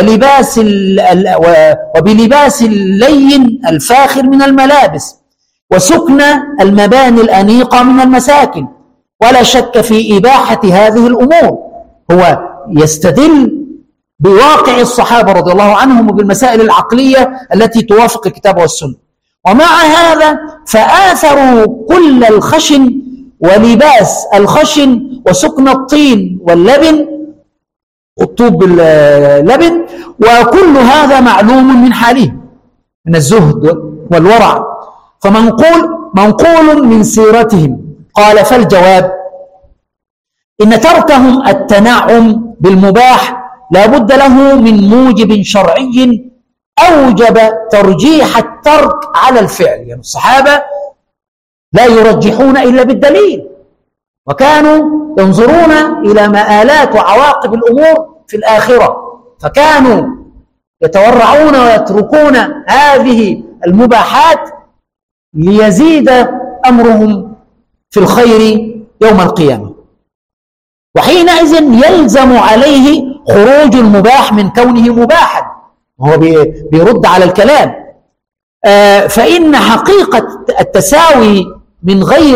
وبلباس اللين الفاخر من الملابس وسكن المباني الأنيقة من المساكن، ولا شك في إباحة هذه الأمور. هو يستدل بواقع الصحابة رضي الله عنهم وبالمسائل العقلية التي توافق الكتاب والسنة. ومع هذا فآثروا كل الخشن ولباس الخشن وسكن الطين واللبن والطوب باللبن، وكل هذا معلوم من حاله من الزهد والورع، فمنقول من سيرتهم. قال: فالجواب إن تركهم التنعم بالمباح لا بد له من موجب شرعي أوجب ترجيح الترك على الفعل. يعني الصحابة لا يرجحون إلا بالدليل، وكانوا ينظرون إلى مآلات وعواقب الأمور في الآخرة، فكانوا يتورعون ويتركون هذه المباحات ليزيد أمرهم في الخير يوم القيامة. وحينئذ يلزم عليه خروج المباح من كونه مباحا، وهو بيرد على الكلام. فإن حقيقة التساوي من غير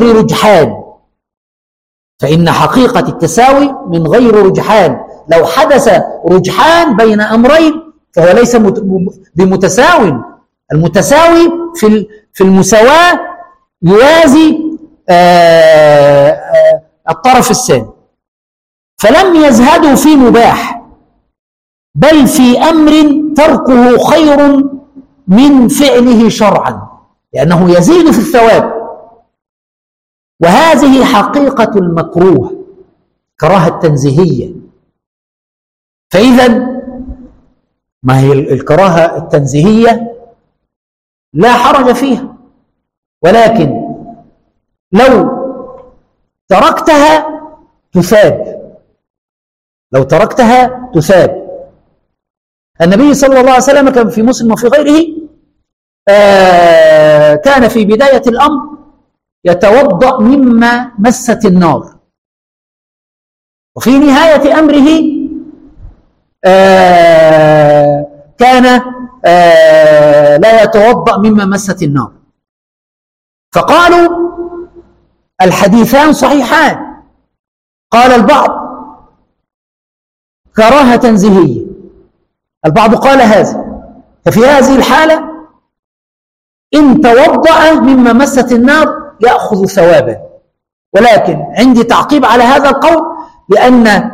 رجحان، لو حدث رجحان بين أمرين فهو ليس بمتساو. المتساوي في المساواة يوازي الطرف الثاني، فلم يزهدوا في مباح بل في أمر تركه خير من فعله شرعا، لأنه يزيد في الثواب. وهذه حقيقة المكروه، كراهة تنزيهية. فإذا ما هي الكراهة التنزيهية؟ لا حرج فيها، ولكن لو تركتها تثاب. النبي صلى الله عليه وسلم كان في مسلم وفي غيره كان في بداية الأمر يتوضأ مما مست النار، وفي نهاية أمره كان لا يتوضأ مما مست النار. فقالوا الحديثان صحيحان. قال البعض كراهة تنزيهية، البعض قال هذا. ففي هذه الحالة إن توضأ مما مست النار يأخذ ثوابا، ولكن عندي تعقيب على هذا القول، لأن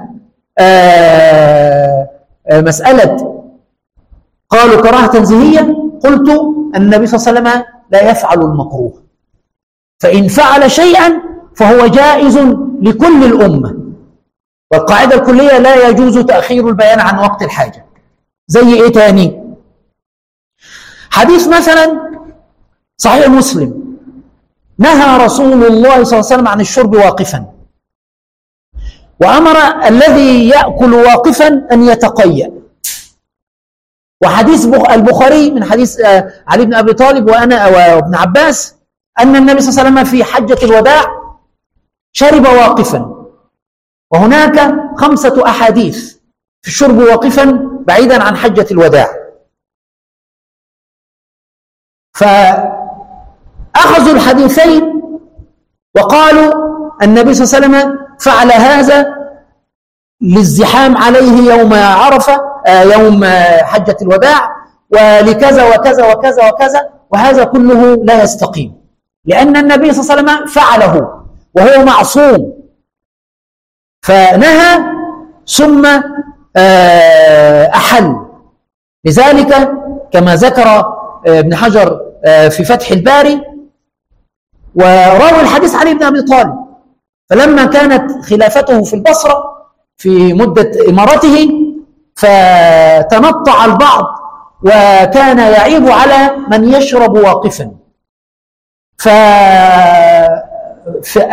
مسألة قالوا كراهة تنزيهية، قلت النبي صلى الله عليه وسلم لا يفعل المكروه، فإن فعل شيئا فهو جائز لكل الأمة، والقاعدة الكلية لا يجوز تأخير البيان عن وقت الحاجة. زي إيه تاني؟ حديث مثلا صحيح مسلم: نهى رسول الله صلى الله عليه وسلم عن الشرب واقفا، وأمر الذي يأكل واقفا أن يتقيأ. وحديث البخاري من حديث علي بن أبي طالب وابن عباس أن النبي صلى الله عليه وسلم في حجة الوداع شرب واقفا. وهناك 5 أحاديث في الشرب واقفا بعيدا عن حجة الوداع، فأخذوا الحديثين وقالوا النبي صلى الله عليه وسلم فعل هذا للزحام عليه يوم عرفة يوم حجة الوداع، ولكذا وكذا وكذا وكذا، وهذا كله لا يستقيم، لأن النبي صلى الله عليه وسلم فعله وهو معصوم، فنهى ثم أحل. لذلك كما ذكر ابن حجر في فتح الباري، وروى الحديث علي بن أبي طالب، فلما كانت خلافته في البصرة في مدة إمارته فتنطع البعض وكان يعيب على من يشرب واقفا،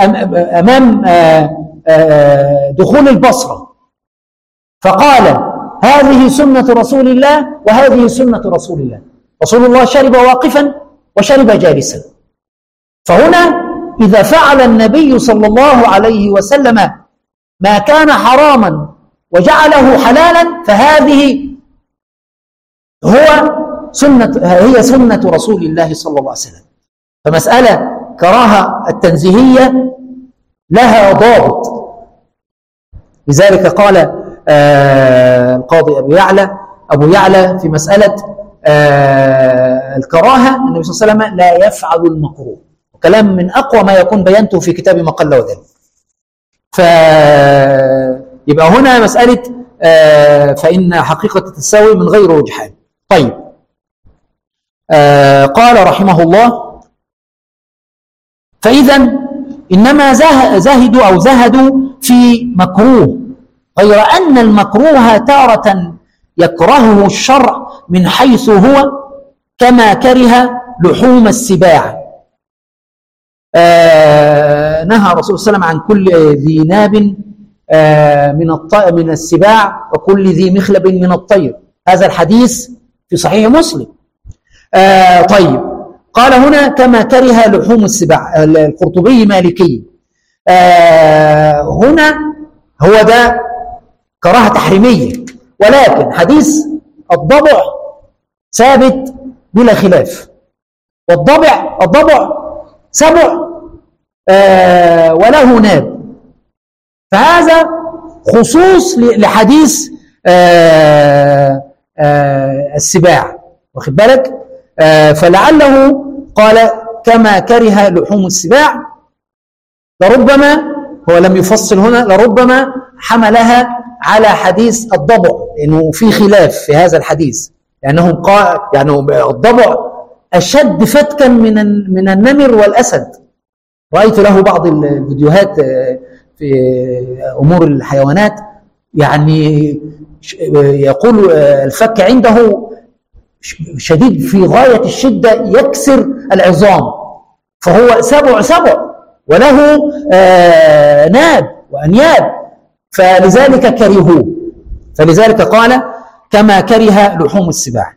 أمام دخول البصرة، فقال هذه سنة رسول الله وهذه سنة رسول الله. رسول الله شرب واقفا وشرب جالسا. فهنا إذا فعل النبي صلى الله عليه وسلم ما كان حراما وجعله حلالا فهذه هي سنة رسول الله صلى الله عليه وسلم. فمسألة كراهة التنزيهية لها ضابط. لذلك قال القاضي أبو يعلى في مسألة الكراهة النبي صلى الله عليه وسلم لا يفعل المكروه، وكلام من أقوى ما يكون بينته في كتاب ما قل وذل. فيبقى هنا مسألة فإن حقيقة التساوي من غير رجحان. طيب، قال رحمه الله: فإذا إنما زهدوا في مكروه، غير أن المكروه تارة يكرهه الشرع من حيث هو، كما كره لحوم السباع. نهى الرسول صلى الله عليه وسلم عن كل ذي ناب من السباع وكل ذي مخلب من الطير. هذا الحديث في صحيح مسلم. طيب، قال هنا كما كره لحوم السباع. القرطبي مالكي. هنا هو ده كراهة تحريمية، ولكن حديث الضبع ثابت بلا خلاف. والضبع سبع وله ناب، فهذا خصوص لحديث السباع، واخد بالك؟ فلعله قال كما كره لحوم السباع، لربما هو لم يفصل هنا، لربما حملها على حديث الضبع، لأنه في خلاف في هذا الحديث، لأنهم يعني الضبع أشد فتكا من النمر والأسد. رأيت له بعض الفيديوهات في أمور الحيوانات، يعني يقول الفك عنده شديد في غاية الشدة يكسر العظام، فهو سبع وله ناب وأنياب، فلذلك كرهوه. فلذلك قال كما كره لحوم السباع.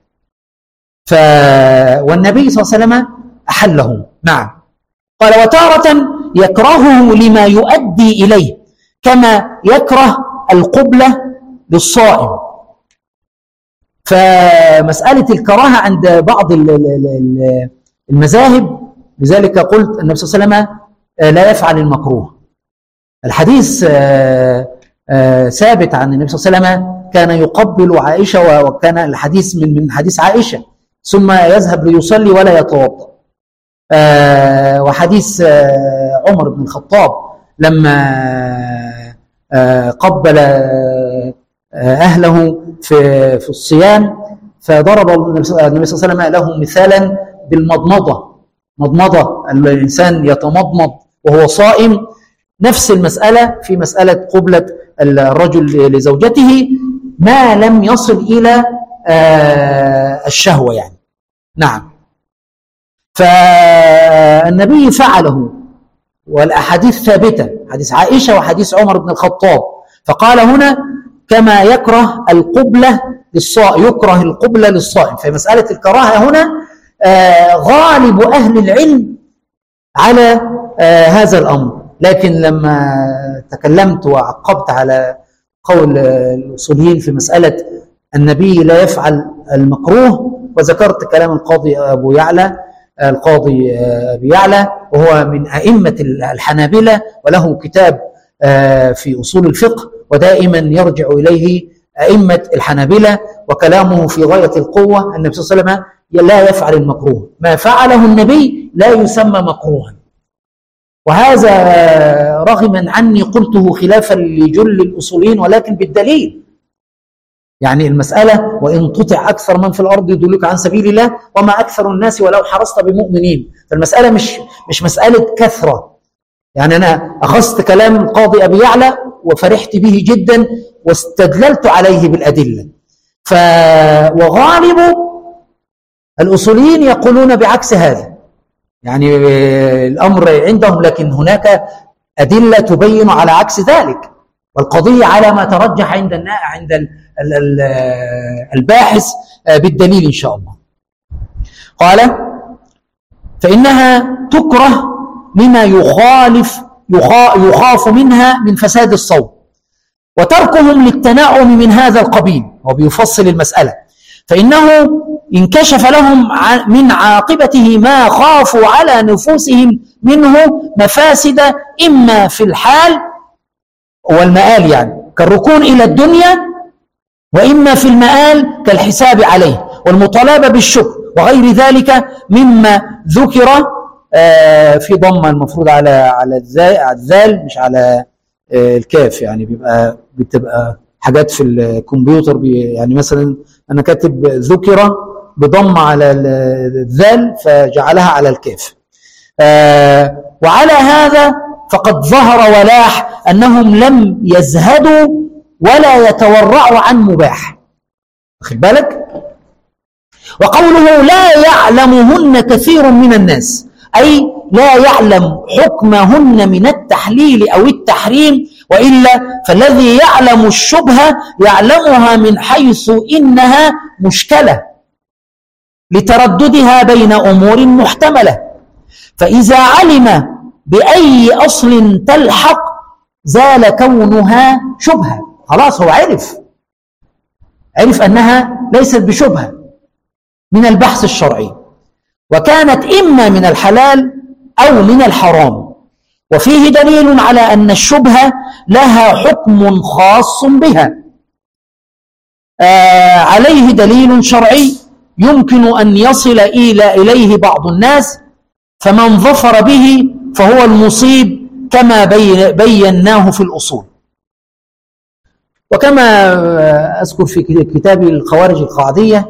والنبي صلى الله عليه وسلم أحله. نعم. قال وتارة يكرهه لما يؤدي إليه، كما يكره القبلة للصائم. فمسألة الكراهة عند بعض المذاهب، لذلك قلت النبي صلى الله عليه وسلم لا يفعل المكروه. الحديث ثابت عن النبي صلى الله عليه وسلم كان يقبل عائشة، وكان الحديث من حديث عائشة، ثم يذهب ليصلي ولا يتوضأ. وحديث عمر بن الخطاب لما قبل أهله في الصيام، فضرب النبي صلى الله عليه وسلم له مثالا بالمضمضة. مضمضة الإنسان يتمضمض وهو صائم، نفس المسألة في مسألة قبلة الرجل لزوجته ما لم يصل إلى الشهوة يعني. نعم. فالنبي فعله، والأحاديث ثابتة، حديث عائشة وحديث عمر بن الخطاب. فقال هنا كما يكره القبلة للصائم، يكره القبلة للصائم. في مسألة الكراهة هنا غالب أهل العلم على هذا الأمر، لكن لما تكلمت وعقبت على قول الأصوليين في مسألة النبي لا يفعل المكروه، وذكرت كلام القاضي أبو يعلى وهو من أئمة الحنابلة، وله كتاب في أصول الفقه، ودائما يرجع إليه أئمة الحنابلة، وكلامه في غاية القوة. النبي صلى الله عليه وسلم لا يفعل المكروه، ما فعله النبي لا يسمى مكروها. وهذا رغما عني قلته خلافا لجل الأصوليين، ولكن بالدليل. يعني المسألة وإن تطع أكثر من في الأرض يضلوك عن سبيل الله وما أكثر الناس ولو حرصت بمؤمنين. فالمسألة مش مسألة كثرة. يعني أنا أخذت كلام القاضي أبي يعلى وفرحت به جدا واستدللت عليه بالأدلة. وغالب الأصوليين يقولون بعكس هذا، يعني الأمر عندهم، لكن هناك أدلة تبين على عكس ذلك. والقضية على ما ترجح عند الباحث بالدليل إن شاء الله. قال: فإنها تكره لما يخاف منها من فساد الصوم، وتركهم للتناعم من هذا القبيل. وبيفصل المسألة: فإنه إن كشف لهم من عاقبته ما خافوا على نفوسهم منه مفاسد إما في الحال والمآل، يعني كالركون إلى الدنيا، وإما في المآل كالحساب عليه والمطالبة بالشكر وغير ذلك مما ذكر في ضمة المفروض على الذال مش على الكاف، يعني بتبقى حاجات في الكمبيوتر يعني مثلا أنا كاتب ذكر بضم على الذال فجعلها على الكاف. وعلى هذا فقد ظهر ولاح أنهم لم يزهدوا ولا يتورعوا عن مباح. واخد بالك؟ وقوله لا يعلمهن كثير من الناس، أي لا يعلم حكمهن من التحليل أو التحريم، وإلا فالذي يعلم الشبهة يعلمها من حيث إنها مشكلة لترددها بين أمور محتملة، فإذا علم بأي أصل تلحق زال كونها شبهة. خلاص هو عرف أنها ليست بشبهة من البحث الشرعي، وكانت إما من الحلال أو من الحرام، وفيه دليل على أن الشبهة لها حكم خاص بها عليه دليل شرعي يمكن أن يصل إليه بعض الناس، فمن ظفر به فهو المصيب كما بيناه في الأصول. وكما أذكر في كتاب الخوارج القاعدية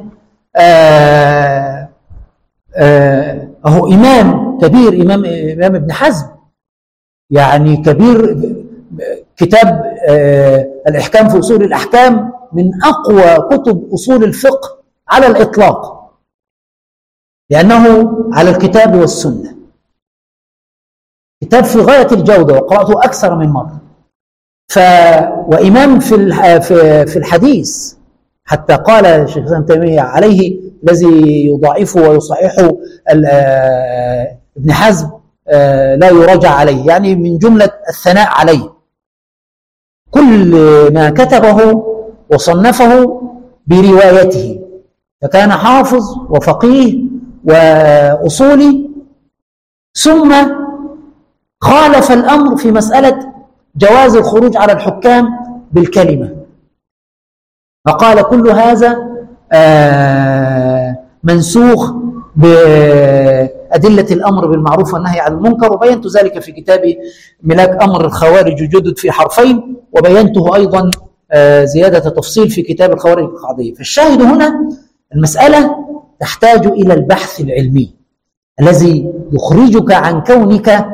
هو إمام كبير، إمام ابن حزم، يعني كبير، كتاب الإحكام في أصول الأحكام من أقوى كتب أصول الفقه على الإطلاق، لأنه على الكتاب والسنة، كتاب في غاية الجودة وقرأته أكثر من مرة. وإمام في الحديث، حتى قال الشيخ الإسلام ابن تيمية عليه الذي يضاعفه ويصححه ابن حزم لا يراجع عليه، يعني من جملة الثناء عليه. كل ما كتبه وصنفه بروايته، فكان حافظ وفقيه وأصولي، ثم خالف الأمر في مسألة جواز الخروج على الحكام بالكلمة، فقال كل هذا منسوخ بأدلة الأمر بالمعروف والنهي عن المنكر، وبينت ذلك في كتابي ملاك أمر الخوارج جدد في حرفين، وبينته أيضا زيادة تفصيل في كتاب الخوارج القاعدية. فالشاهد هنا المسألة تحتاج إلى البحث العلمي الذي يخرجك عن كونك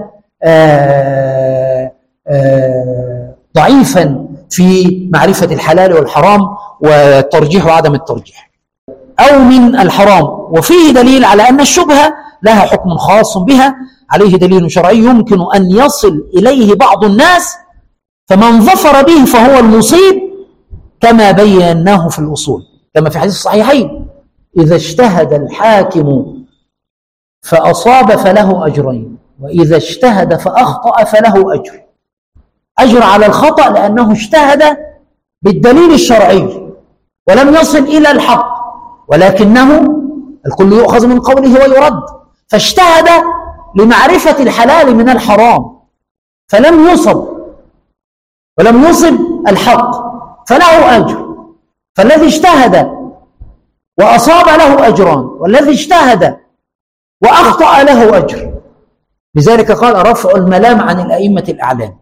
ضعيفا في معرفة الحلال والحرام والترجيح وعدم الترجيح، أو من الحرام. وفيه دليل على أن الشبهة لها حكم خاص بها، عليه دليل شرعي يمكن أن يصل إليه بعض الناس، فمن ظفر به فهو المصيب كما بيناه في الأصول، كما في حديث الصحيحين: إذا اجتهد الحاكم فأصاب فله أجرين، وإذا اجتهد فأخطأ فله أجر على الخطأ لأنه اجتهد بالدليل الشرعي ولم يصل إلى الحق، ولكنه الكل يؤخذ من قوله ويرد، فاجتهد لمعرفة الحلال من الحرام فلم يصب ولم يصب الحق فله أجر، فالذي اجتهد وأصاب له أجران، والذي اجتهد وأخطأ له أجر. لذلك قال: رفع الملام عن الأئمة الأعلام.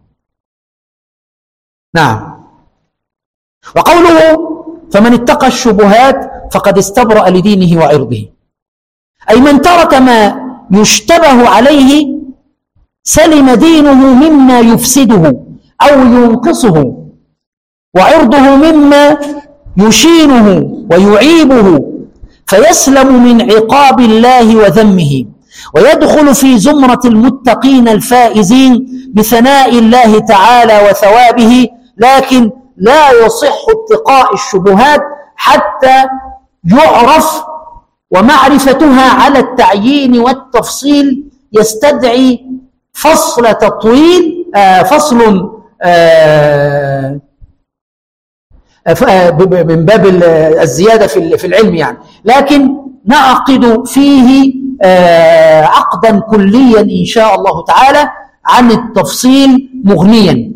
نعم. وقوله: فمن اتقى الشبهات فقد استبرأ لدينه وعرضه، أي من ترك ما يشتبه عليه سلم دينه مما يفسده أو ينقصه، وعرضه مما يشينه ويعيبه، فيسلم من عقاب الله وذمه، ويدخل في زمرة المتقين الفائزين بثناء الله تعالى وثوابه، لكن لا يصح اتقاء الشبهات حتى يعرف، ومعرفتها على التعيين والتفصيل يستدعي فصل تطويل فصل من باب الزيادة في العلم يعني، لكن نعقد فيه عقدا كليا إن شاء الله تعالى عن التفصيل مغنيا،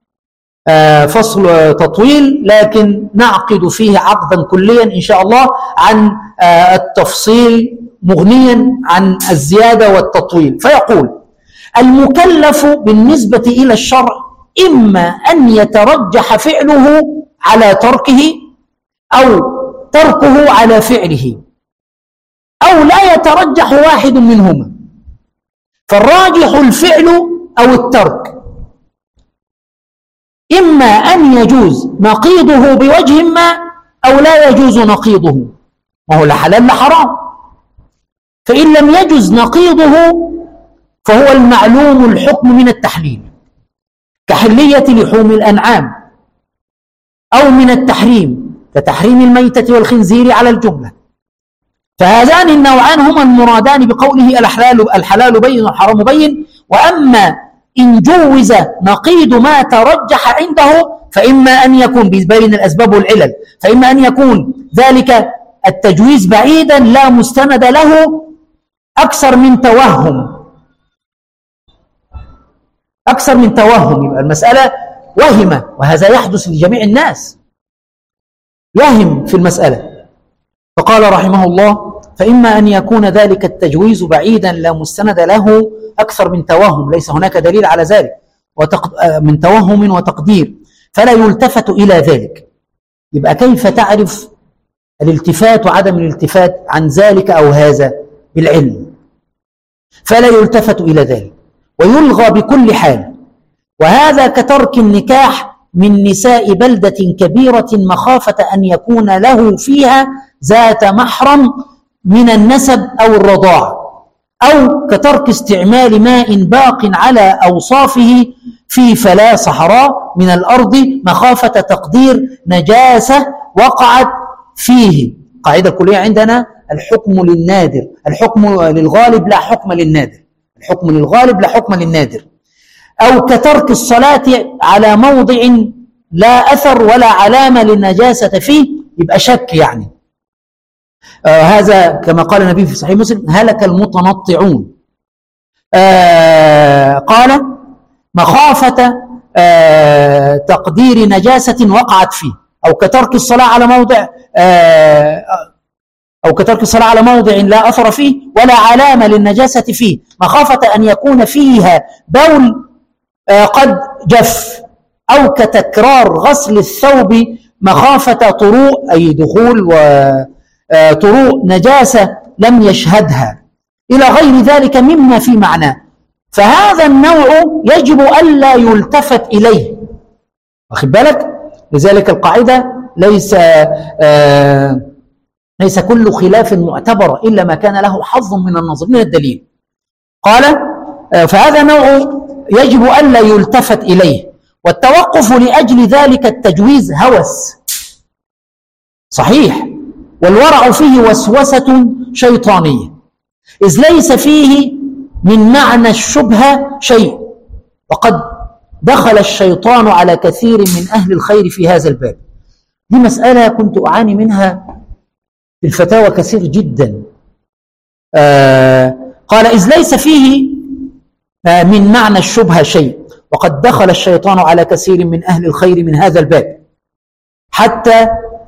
فصل تطويل لكن نعقد فيه عقدا كليا إن شاء الله عن التفصيل مغنيا عن الزيادة والتطويل. فيقول: المكلف بالنسبة إلى الشرع إما أن يترجح فعله على تركه، أو تركه على فعله، أو لا يترجح واحد منهما، فالراجح الفعل أو الترك. إما أن يجوز نقيضه بوجه ما، أو لا يجوز نقيضه، وهو لا حلال لا حرام. فإن لم يجوز نقيضه فهو المعلوم الحكم من التحليل، كحلية لحوم الأنعام، أو من التحريم كتحريم الميتة والخنزير على الجملة. فهذان النوعان هما المرادان بقوله الحلال بين والحرام بين. وأما إن جوز نقيض ما ترجح عنده فإما أن يكون بين الأسباب والعلل، فإما أن يكون ذلك التجويز بعيدا لا مستند له أكثر من توهم، يبقى المسألة وهمة، وهذا يحدث لجميع الناس، يهم في المسألة. فقال رحمه الله: فإما أن يكون ذلك التجويز بعيدا لا مستند له أكثر من توهم، ليس هناك دليل على ذلك، من توهم وتقدير، فلا يلتفت إلى ذلك. يبقى كيف تعرف الالتفات وعدم الالتفات عن ذلك أو هذا؟ بالعلم. فلا يلتفت إلى ذلك ويلغى بكل حال. وهذا كترك النكاح من نساء بلدة كبيرة مخافة أن يكون له فيها ذات محرم من النسب أو الرضاعة، أو كترك استعمال ماء باق على أوصافه في فلا صحراء من الأرض مخافة تقدير نجاسة وقعت فيه. قاعدة كلية عندنا: الحكم للنادر، الحكم للغالب لا حكم للنادر، الحكم للغالب لا حكم للنادر. أو كترك الصلاة على موضع لا أثر ولا علامة للنجاسة فيه، يبقى شك يعني. هذا كما قال النبي في صحيح مسلم: هلك المتنطعون. قال: مخافة تقدير نجاسة وقعت فيه. أو كترك الصلاة على موضع لا أثر فيه ولا علامة للنجاسة فيه، مخافة أن يكون فيها بول قد جف. أو كتكرار غسل الثوب مخافة طروء، أي دخول وطروء نجاسة لم يشهدها، إلى غير ذلك مما في معناه. فهذا النوع يجب ألا يلتفت إليه، واخد بالك؟ لذلك القاعدة ليس كل خلاف معتبر إلا ما كان له حظ من النظر من الدليل. قال: فهذا نوع يجب ألا يلتفت إليه. والتوقف لأجل ذلك التجويز هوس صحيح، والورع فيه وسوسة شيطانية، إذ ليس فيه من معنى الشبهة شيء، وقد دخل الشيطان على كثير من أهل الخير في هذا الباب. دي مسألة كنت أعاني منها في الفتاوى كثير جدا. قال: إذ ليس فيه من معنى الشبهة شيء، وقد دخل الشيطان على كثير من أهل الخير من هذا الباب حتى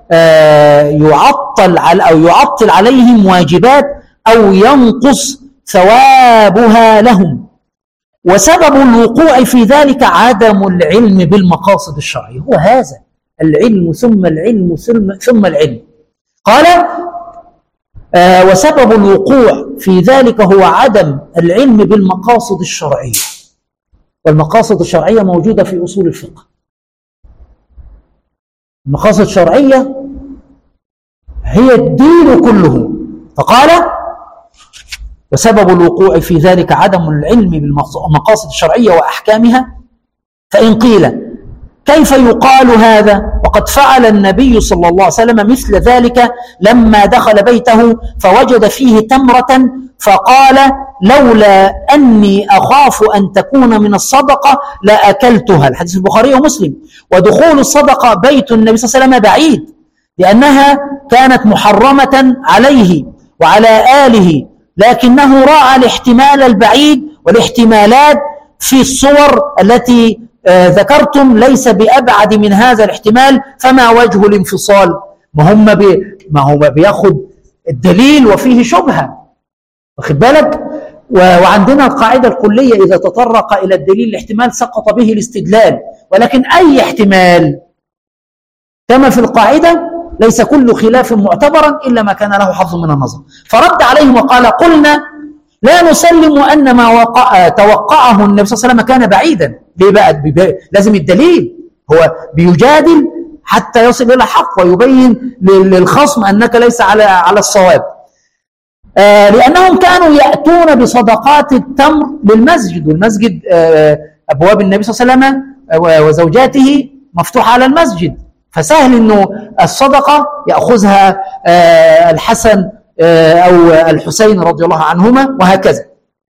يعطل عليهم واجبات أو ينقص ثوابها لهم. وسبب الوقوع في ذلك عدم العلم بالمقاصد الشرعية. هو هذا العلم ثم العلم ثم العلم. قال: وسبب الوقوع في ذلك هو عدم العلم بالمقاصد الشرعية. والمقاصد الشرعية موجودة في أصول الفقه. المقاصد الشرعية هي الدين كله. فقال: وسبب الوقوع في ذلك عدم العلم بالمقاصد الشرعية وأحكامها. فإن قيل كيف يقال هذا وقد فعل النبي صلى الله عليه وسلم مثل ذلك لما دخل بيته فوجد فيه تمرة فقال لولا أني أخاف أن تكون من الصدقة لأكلتها. الحديث البخاري ومسلم. ودخول الصدقة بيت النبي صلى الله عليه وسلم بعيد لأنها كانت محرمة عليه وعلى آله، لكنه راعى الاحتمال البعيد والاحتمالات في الصور التي ذكرتم ليس بأبعد من هذا الاحتمال، فما وجه الانفصال؟ ما هو بياخد الدليل وفيه شبهة، واخد بالك؟ وعندنا القاعدة الكلية إذا تطرق إلى الدليل الاحتمال سقط به الاستدلال، ولكن أي احتمال كما في القاعدة ليس كل خلاف معتبرا إلا ما كان له حظ من النظر. فرد عليهم وقال قلنا لا نسلم أن ما توقعه النبي صلى الله عليه وسلم كان بعيدا. ليه بقى؟ لازم الدليل، هو بيجادل حتى يصل إلى الحق ويبين للخصم أنك ليس على الصواب. لأنهم كانوا يأتون بصدقات التمر للمسجد، والمسجد أبواب النبي صلى الله عليه وسلم وزوجاته مفتوحة على المسجد، فسهل أنه الصدقة يأخذها الحسن أو الحسين رضي الله عنهما وهكذا.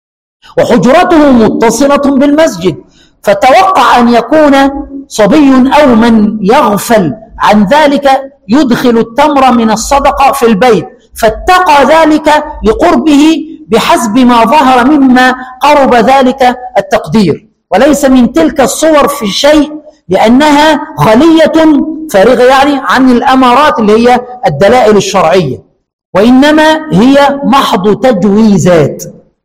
وحجرته متصلة بالمسجد، فتوقع أن يكون صبي أو من يغفل عن ذلك يدخل التمر من الصدقة في البيت، فاتقى ذلك لقربه بحسب ما ظهر مما قرب ذلك التقدير، وليس من تلك الصور في شيء لأنها خلية فارغة يعني عن الأمارات اللي هي الدلائل الشرعية، وإنما هي محض تجويزات.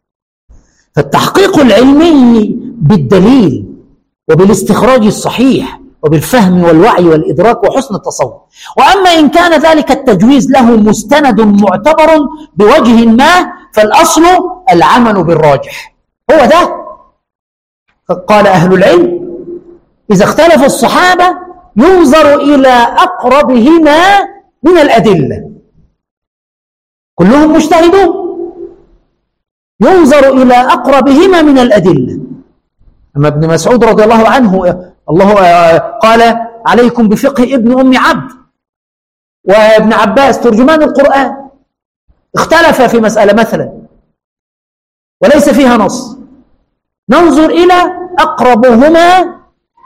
فالتحقيق العلمي بالدليل وبالاستخراج الصحيح وبالفهم والوعي والإدراك وحسن التصور. وأما إن كان ذلك التجويز له مستند معتبر بوجه ما فالأصل العمل بالراجح. هو ده قال أهل العلم إذا اختلف الصحابة ينظر إلى أقربهما من الأدلة، كلهم مجتهدون، ينظر إلى أقربهما من الأدلة. أما ابن مسعود رضي الله عنه الله قال عليكم بفقه ابن أم عبد، وابن عباس ترجمان القرآن اختلف في مسألة مثلا وليس فيها نص، ننظر إلى أقربهما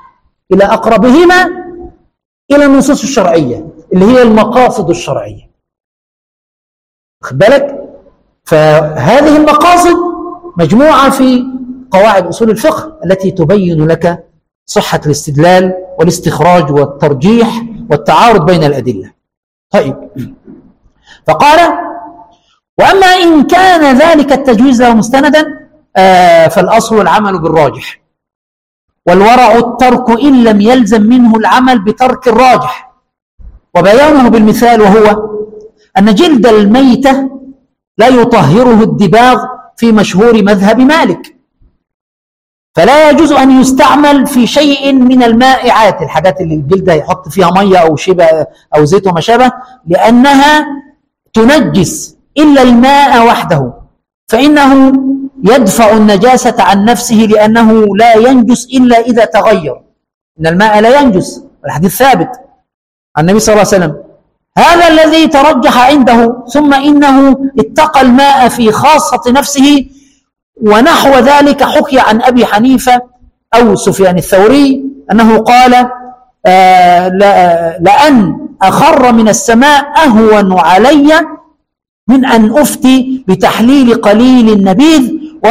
إلى النصوص الشرعية اللي هي المقاصد الشرعية، خد بالك؟ فهذه المقاصد مجموعة في قواعد أصول الفقه التي تبين لك صحة الاستدلال والاستخراج والترجيح والتعارض بين الأدلة. طيب، فقال وأما إن كان ذلك التجويز له مستندا فالأصل العمل بالراجح، والورع الترك إن لم يلزم منه العمل بترك الراجح. وبيانه بالمثال وهو أن جلد الميتة لا يطهره الدباغ في مشهور مذهب مالك، فلا يجوز أن يستعمل في شيء من المائعات، الحاجات اللي الجلد يحط فيها مية أو شبه أو زيت وما شابه، لأنها تنجس إلا الماء وحده، فإنه يدفع النجاسة عن نفسه لأنه لا ينجس إلا إذا تغير، إن الماء لا ينجس، الحديث ثابت عن النبي صلى الله عليه وسلم. هذا الذي ترجح عنده، ثم إنه اتقى الماء في خاصة نفسه، ونحو ذلك حكي عن أبي حنيفة أو سفيان الثوري أنه قال لأن أخر من السماء أهون علي من أن أفتي بتحليل قليل النبيذ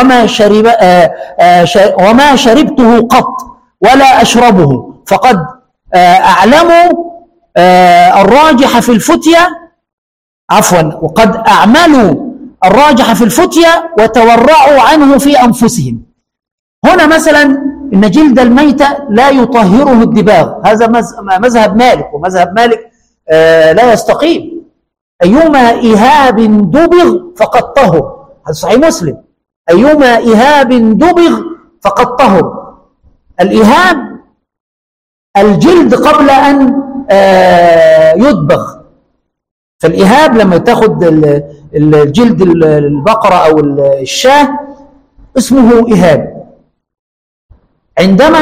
وما شربته قط ولا أشربه، فقد أعلموا الراجح في الفتية وقد أعملوا الراجح في الفتية وتورعوا عنه في أنفسهم. هنا مثلا إن جلد الميتة لا يطهره الدباغ، هذا مذهب مالك، ومذهب مالك لا يستقيم. أيما إهاب دبغ فقد طهر، هذا صحيح مسلم، أيما إهاب دبغ فقد طهر. الإهاب الجلد قبل أن يدبغ، فالإهاب لما تاخد الجلد البقرة أو الشاة اسمه إهاب، عندما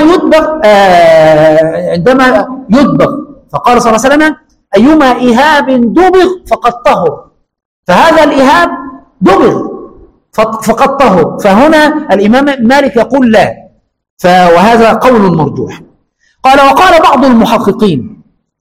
يدبغ فقال صلى الله عليه وسلم أيما إهاب دبغ فقد طهر، فهذا الإهاب دبغ فقد طهر، فهنا الإمام مالك يقول لا، وهذا قول مرجوح. وقال بعض المحققين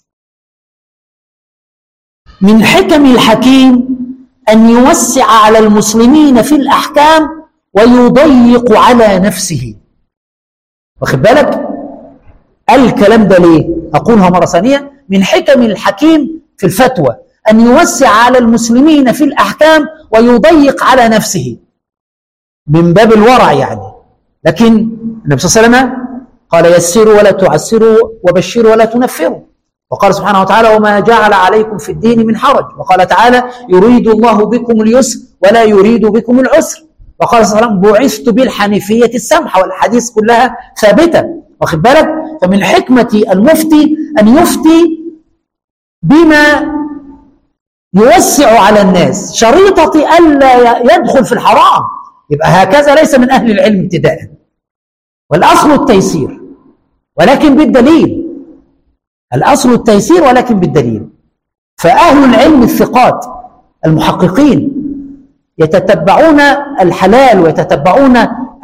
من حكم الحكيم أن يوسع على المسلمين في الأحكام ويضيق على نفسه. واخد بالك الكلام ده ليه؟ أقولها مرة ثانية، من حكم الحكيم في الفتوى أن يوسع على المسلمين في الأحكام ويضيق على نفسه من باب الورع يعني. لكن النبي صلى الله عليه وسلم قال يسروا ولا تعسروا وبشروا ولا تنفروا، وقال سبحانه وتعالى وما جعل عليكم في الدين من حرج، وقال تعالى يريد الله بكم اليسر ولا يريد بكم العسر، وقال صلى الله عليه وسلم بعثت بالحنيفية السمحة، والحديث كلها ثابتة. واخد بالك؟ فمن حكمة المفتي أن يفتي بما يوسع على الناس، شريطة ألا يدخل في الحرام، يبقى هكذا ليس من أهل العلم ابتداء. والأصل التيسير ولكن بالدليل، الأصل التيسير ولكن بالدليل. فأهل العلم الثقات المحققين يتتبعون الحلال ويتتبعون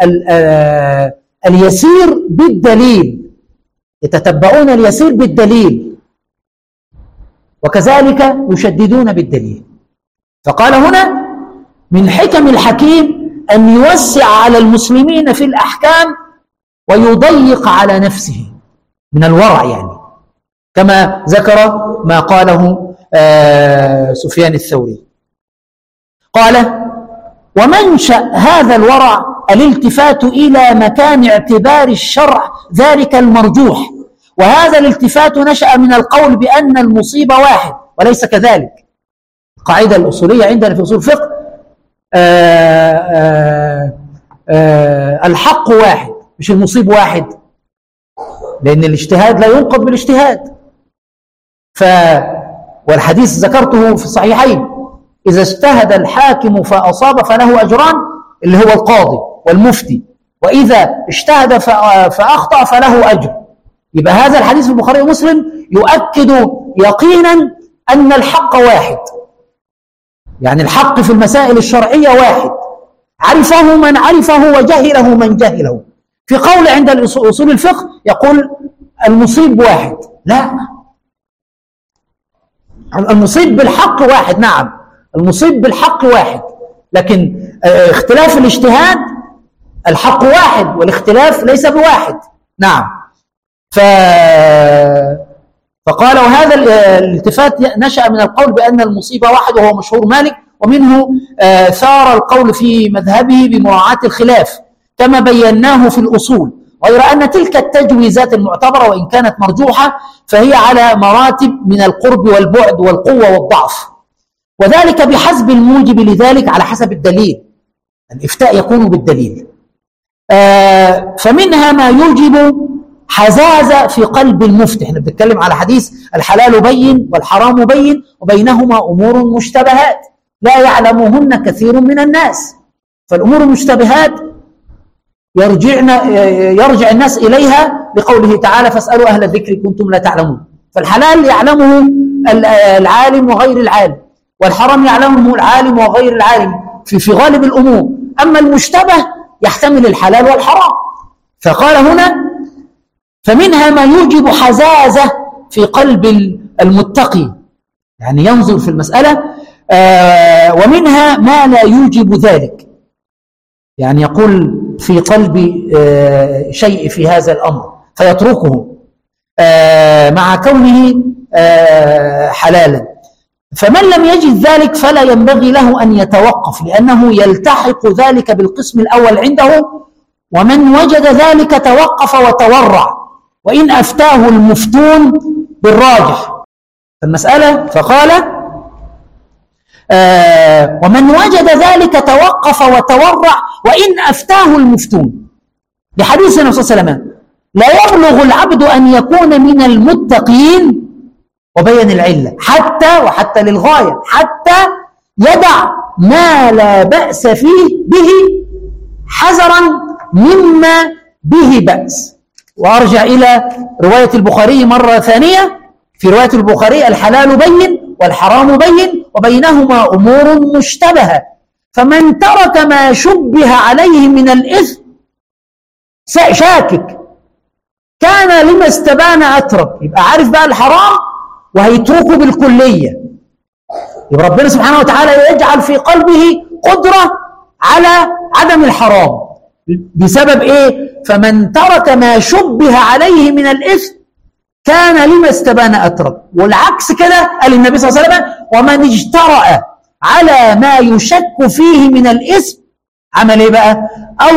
اليسير بالدليل، يتتبعون اليسير بالدليل، وكذلك يشددون بالدليل. فقال هنا من حكم الحكيم أن يوسع على المسلمين في الأحكام ويضيق على نفسه من الورع يعني، كما ذكر ما قاله سفيان الثوري. قال ومنشأ هذا الورع الالتفات إلى مكان اعتبار الشرع ذلك المرجوح، وهذا الالتفات نشأ من القول بأن المصيب واحد وليس كذلك. القاعدة الأصولية عندنا في أصول الفقه الحق واحد مش المصيب واحد، لأن الاجتهاد لا ينقض بالاجتهاد. والحديث ذكرته في الصحيحين إذا اجتهد الحاكم فأصاب فله أجران، اللي هو القاضي والمفتي، وإذا اجتهد فأخطأ فله أجر. يبقى هذا الحديث في البخاري ومسلم يؤكد يقينا أن الحق واحد، يعني الحق في المسائل الشرعية واحد، عرفه من عرفه وجهله من جهله. في قول عند أصول الفقه يقول المصيب واحد، لا، المصيب بالحق واحد، نعم المصيب بالحق واحد، لكن اختلاف الاجتهاد الحق واحد والاختلاف ليس بواحد. نعم. فقال وهذا الالتفات نشأ من القول بأن المصيبة واحد، وهو مشهور مالك، ومنه ثار القول في مذهبه بمراعاة الخلاف كما بيناه في الأصول، غير أن تلك التجويزات المعتبرة وإن كانت مرجوحة فهي على مراتب من القرب والبعد والقوة والضعف، وذلك بحسب الموجب لذلك على حسب الدليل. الإفتاء يكون بالدليل. فمنها ما يوجب حزازة في قلب المفتي. احنا بنتكلم على حديث الحلال بين والحرام بين وبينهما أمور مشتبهات لا يعلمهن كثير من الناس، فالأمور المشتبهات يرجع الناس إليها لقوله تعالى فاسألوا أهل الذكر كنتم لا تعلمون. فالحلال يعلمه العالم وغير العالم، والحرام يعلمه العالم وغير العالم في غالب الأمور، أما المشتبه يحتمل الحلال والحرام. فقال هنا فمنها ما يوجب حزازة في قلب المتقي، يعني ينظر في المسألة، ومنها ما لا يوجب ذلك، يعني يقول في قلبي شيء في هذا الأمر فيتركه مع كونه حلالا. فمن لم يجد ذلك فلا ينبغي له أن يتوقف، لأنه يلتحق ذلك بالقسم الأول عنده، ومن وجد ذلك توقف وتورع وإن أفتاه المفتون بالراجح المسألة. فقال ومن وجد ذلك توقف وتورع وإن أفتاه المفتون، لحديث النبي صلى الله عليه وسلم لا يبلغ العبد أن يكون من المتقين، وبين العلة وحتى للغاية، حتى يدع ما لا بأس فيه به حذرا مما به بأس. وأرجع إلى رواية البخاري مرة ثانية. في رواية البخاري الحلال بين والحرام بين وبينهما أمور مشتبهة، فمن ترك ما شبه عليه من الإثم شاكك كان لما استبان أترك. يبقى عارف بقى الحرام وهيتركه بالكلية. يبقى ربنا سبحانه وتعالى يجعل في قلبه قدرة على عدم الحرام بسبب إيه؟ فمن ترك ما شبه عليه من الإثم كان لما استبان أترك. والعكس كده قال النبي صلى الله عليه وسلم: ومن اجترأ على ما يشك فيه من الإثم عمل إيه بقى؟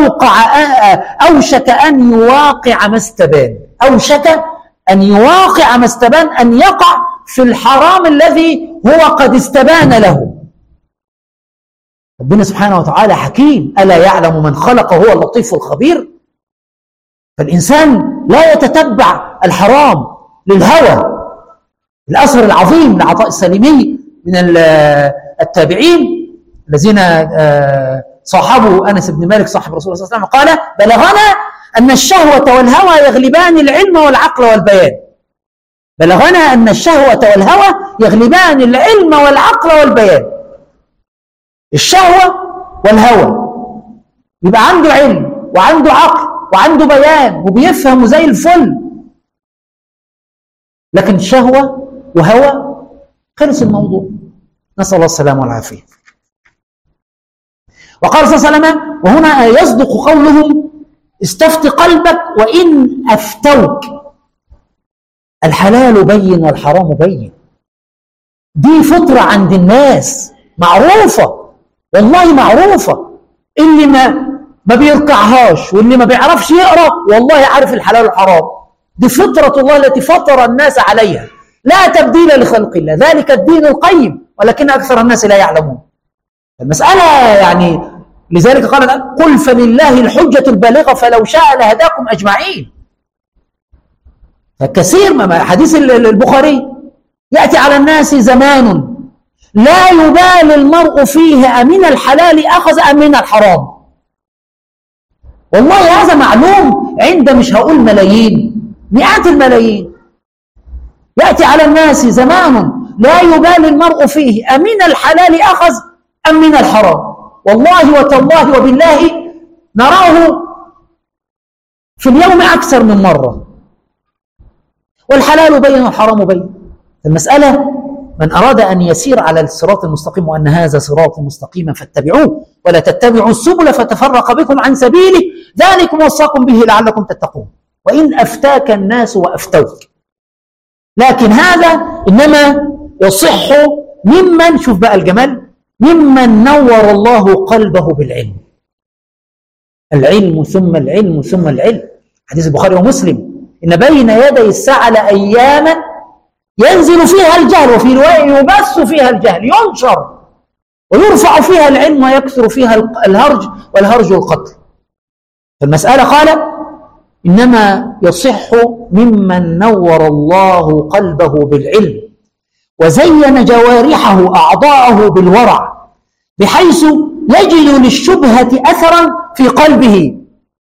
أوشك أن يواقع ما استبان. أوشك أن يواقع ما استبان، أن يقع في الحرام الذي هو قد استبان له. ربنا سبحانه وتعالى حكيم، ألا يعلم من خلق هو اللطيف الخبير. فالإنسان لا يتتبع الحرام للهوى. الأثر العظيم لعطاء السلمي من التابعين الذين صاحبوا أنس بن مالك صاحب رسول الله صلى الله عليه وسلم قال: بلغنا أن الشهوة والهوى يغلبان العلم والعقل والبيان. بلغنا أن الشهوة والهوى يغلبان العلم والعقل والبيان. الشهوة والهوى يبقى عنده علم وعنده عقل وعنده بيان وبيفهم زي الفل، لكن شهوة وهوى خلص الموضوع. نسأل الله السلامة والعافية. وقال صلى الله عليه وسلم: وهنا يصدق قولهم: استفت قلبك وإن أفتوك. الحلال بين والحرام بين. دي فطرة عند الناس معروفة، والله معروفة. اللي ما بيركعهاش واللي ما بيعرفش يقرأ والله عارف الحلال والحرام. دي فطرة الله التي فطر الناس عليها، لا تبديل لخلق الله، ذلك الدين القيم، ولكن أكثر الناس لا يعلمون. المسألة يعني لذلك قال: قل فلله الحجة البالغة فلو شاء لهداكم أجمعين. فكثير حديث البخاري: يأتي على الناس زمان لا يبالي المرء فيه أمن الحلال أخذ أم من الحرام. والله هذا معلوم عند مش هقول ملايين، مئات الملايين. يأتي على الناس زمان لا يبالي المرء فيه أمن الحلال أخذ أم من الحرام. والله وتالله وبالله نراه في اليوم أكثر من مرة. والحلال بين والحرام بين. المسألة من أراد أن يسير على الصراط المستقيم وأن هذا صراط مستقيما فاتبعوه ولا تتبعوا السبل فتفرق بكم عن سبيله ذلكم وصاكم به لعلكم تتقون. وإن أفتاك الناس وأفتوك. لكن هذا إنما يصح ممن، شوف بقى الجمال، ممن نور الله قلبه بالعلم. العلم ثم العلم ثم العلم. حديث البخاري ومسلم: إن بين يدي الساعة لأياما ينزل فيها الجهل، وفي رواية يبث فيها الجهل، ينشر ويرفع فيها العلم ويكثر فيها الهرج، والهرج القتل. فالمسألة قال: إنما يصح ممن نور الله قلبه بالعلم وزين جوارحه أعضاءه بالورع بحيث يجد للشبهة أثرا في قلبه،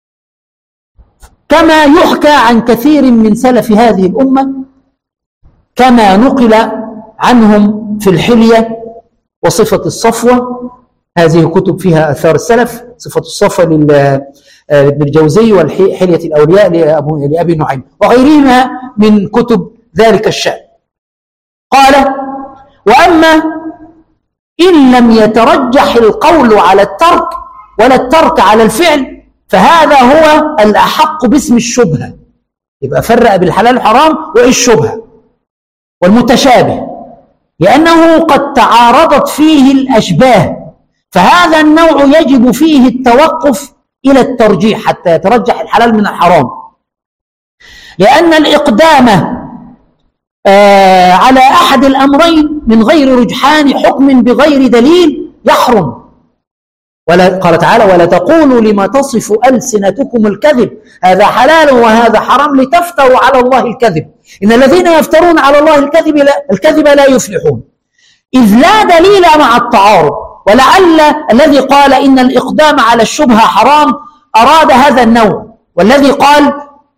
كما يحكى عن كثير من سلف هذه الأمة، كما نقل عنهم في الحلية وصفة الصفوة. هذه كتب فيها أثار السلف. صفة الصفوة لابن الجوزي، والحلية الأولياء لأبي نعيم، وغيرهما من كتب ذلك الشأن. قال: وأما إن لم يترجح القول على الترك ولا الترك على الفعل فهذا هو الأحق باسم الشبهة. يبقى فرق بالحلال والحرام والشبهة والمتشابه، لأنه قد تعارضت فيه الأشباه، فهذا النوع يجب فيه التوقف إلى الترجيح حتى يترجح الحلال من الحرام، لأن الإقدام على أحد الأمرين من غير رجحان حكم بغير دليل يحرم. قال تعالى: ولا تقولوا لما تصف ألسنتكم الكذب هذا حلال وهذا حرام لتفتروا على الله الكذب إن الذين يفترون على الله الكذب لا يفلحون. إذ لا دليل مع التعارض. ولعل الذي قال إن الإقدام على الشبهة حرام أراد هذا النوع، والذي قال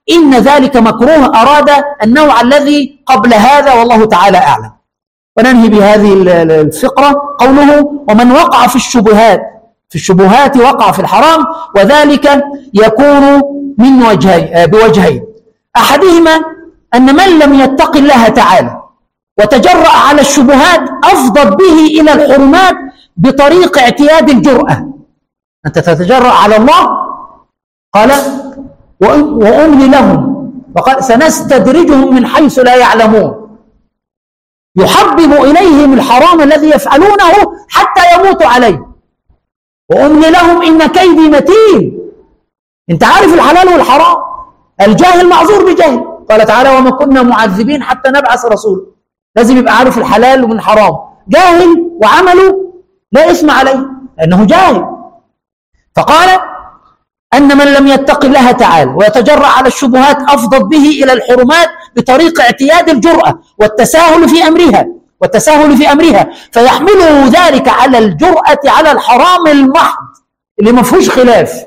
إن ذلك مكروه أراد النوع الذي قبل هذا، والله تعالى أعلم. وننهي بهذه الفقرة قوله: ومن وقع في الشبهات وقع في الحرام، وذلك يكون من بوجهين: أحدهما أن من لم يتق الله تعالى وتجرأ على الشبهات أفضت به إلى الحرمات بطريق اعتياد الجرأة. أنت تتجرأ على الله، قال: وأملي لهم، وقال: سنستدرجهم من حيث لا يعلمون. يحبب إليهم الحرام الذي يفعلونه حتى يموتوا عليه. وأملي لهم إن كيدي متين. أنت عارف الحلال والحرام. الجاهل معذور بجهل. قال تعالى: وما كنا معذبين حتى نبعث رسولا. لازم يبقى عارف الحلال ومن الحرام. جاهل وعمله لا إثم عليه لأنه جاهل. فقال: أن من لم يتق الله تعالى ويتجرأ على الشبهات أفضت به إلى الحرمات بطريق اعتياد الجرأة والتساهل في أمرها، فيحمله ذلك على الجرأة على الحرام المحض اللي ما فيهوش خلاف.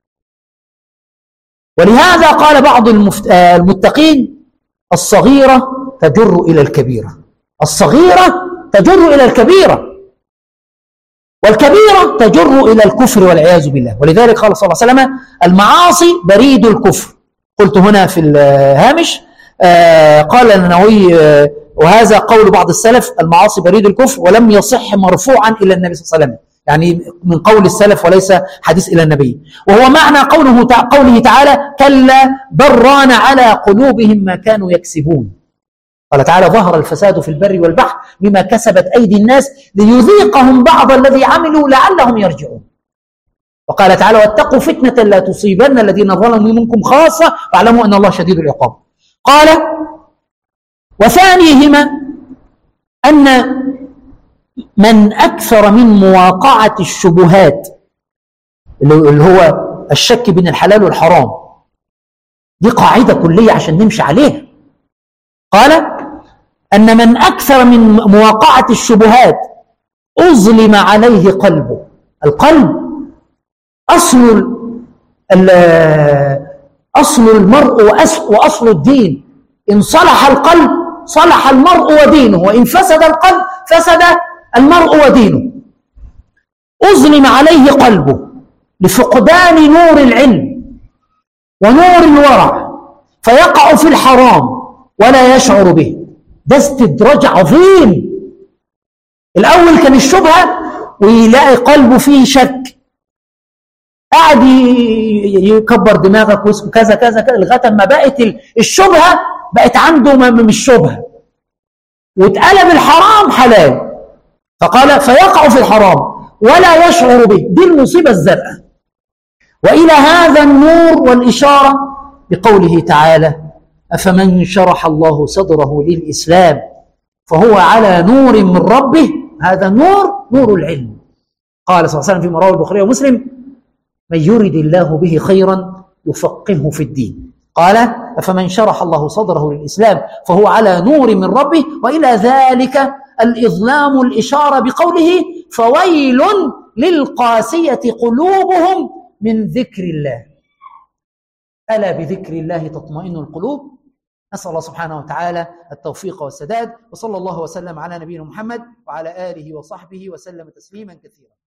ولهذا قال بعض المتقين: الصغيرة تجر إلى الكبيرة. الصغيرة تجر إلى الكبيرة، والكبيرة تجر إلى الكفر والعياذ بالله. ولذلك قال صلى الله عليه وسلم: المعاصي بريد الكفر. قلت هنا في الهامش قال النووي وهذا قول بعض السلف: المعاصي بريد الكفر، ولم يصح مرفوعا إلى النبي صلى الله عليه وسلم، يعني من قول السلف وليس حديث إلى النبي. وهو معنى قوله تعالى: كلا بل ران على قلوبهم ما كانوا يكسبون. قال تعالى: ظهر الفساد في البر والبحر بما كسبت أيدي الناس ليذيقهم بعض الذي عملوا لعلهم يرجعون. وقال تعالى: واتقوا فتنة لا تصيبن الذين ظلموا منكم خاصة واعلموا أن الله شديد العقاب. قال: وثانيهما أن من أكثر من مواقعة الشبهات، اللي هو الشك بين الحلال والحرام، دي قاعدة كلية عشان نمشي عليها. قال: أن من أكثر من مواقعة الشبهات أظلم عليه قلبه. القلب أصل المرء وأصل الدين. إن صلح القلب صلح المرء ودينه، وإن فسد القلب فسد المرء ودينه. أظلم عليه قلبه لفقدان نور العلم ونور الورع، فيقع في الحرام ولا يشعر به. ده استدراج عظيم. الأول كان الشبهة ويلاقي قلبه فيه شك، قاعد يكبر دماغك وكذا كذا كذا لغاية ما بقت الشبهة بقت عنده مش شبهة، واتقلب الحرام حلال. فقال: فيقع في الحرام ولا يشعر به. دي المصيبة الزرقاء. وإلى هذا النور والإشارة بقوله تعالى: أفمن شرح الله صدره للإسلام فهو على نور من ربه. هذا النور نور العلم. قال صلى الله عليه وسلم فيما رواه البخاري ومسلم: من يرد الله به خيرا يفقهه في الدين. قال: أفمن شرح الله صدره للإسلام فهو على نور من ربه. وإلى ذلك الإظلام الإشارة بقوله: فويل للقاسية قلوبهم من ذكر الله. ألا بذكر الله تطمئن القلوب. نسأل الله سبحانه وتعالى التوفيق والسداد، وصلى الله وسلم على نبينا محمد وعلى آله وصحبه وسلم تسليما كثيرا.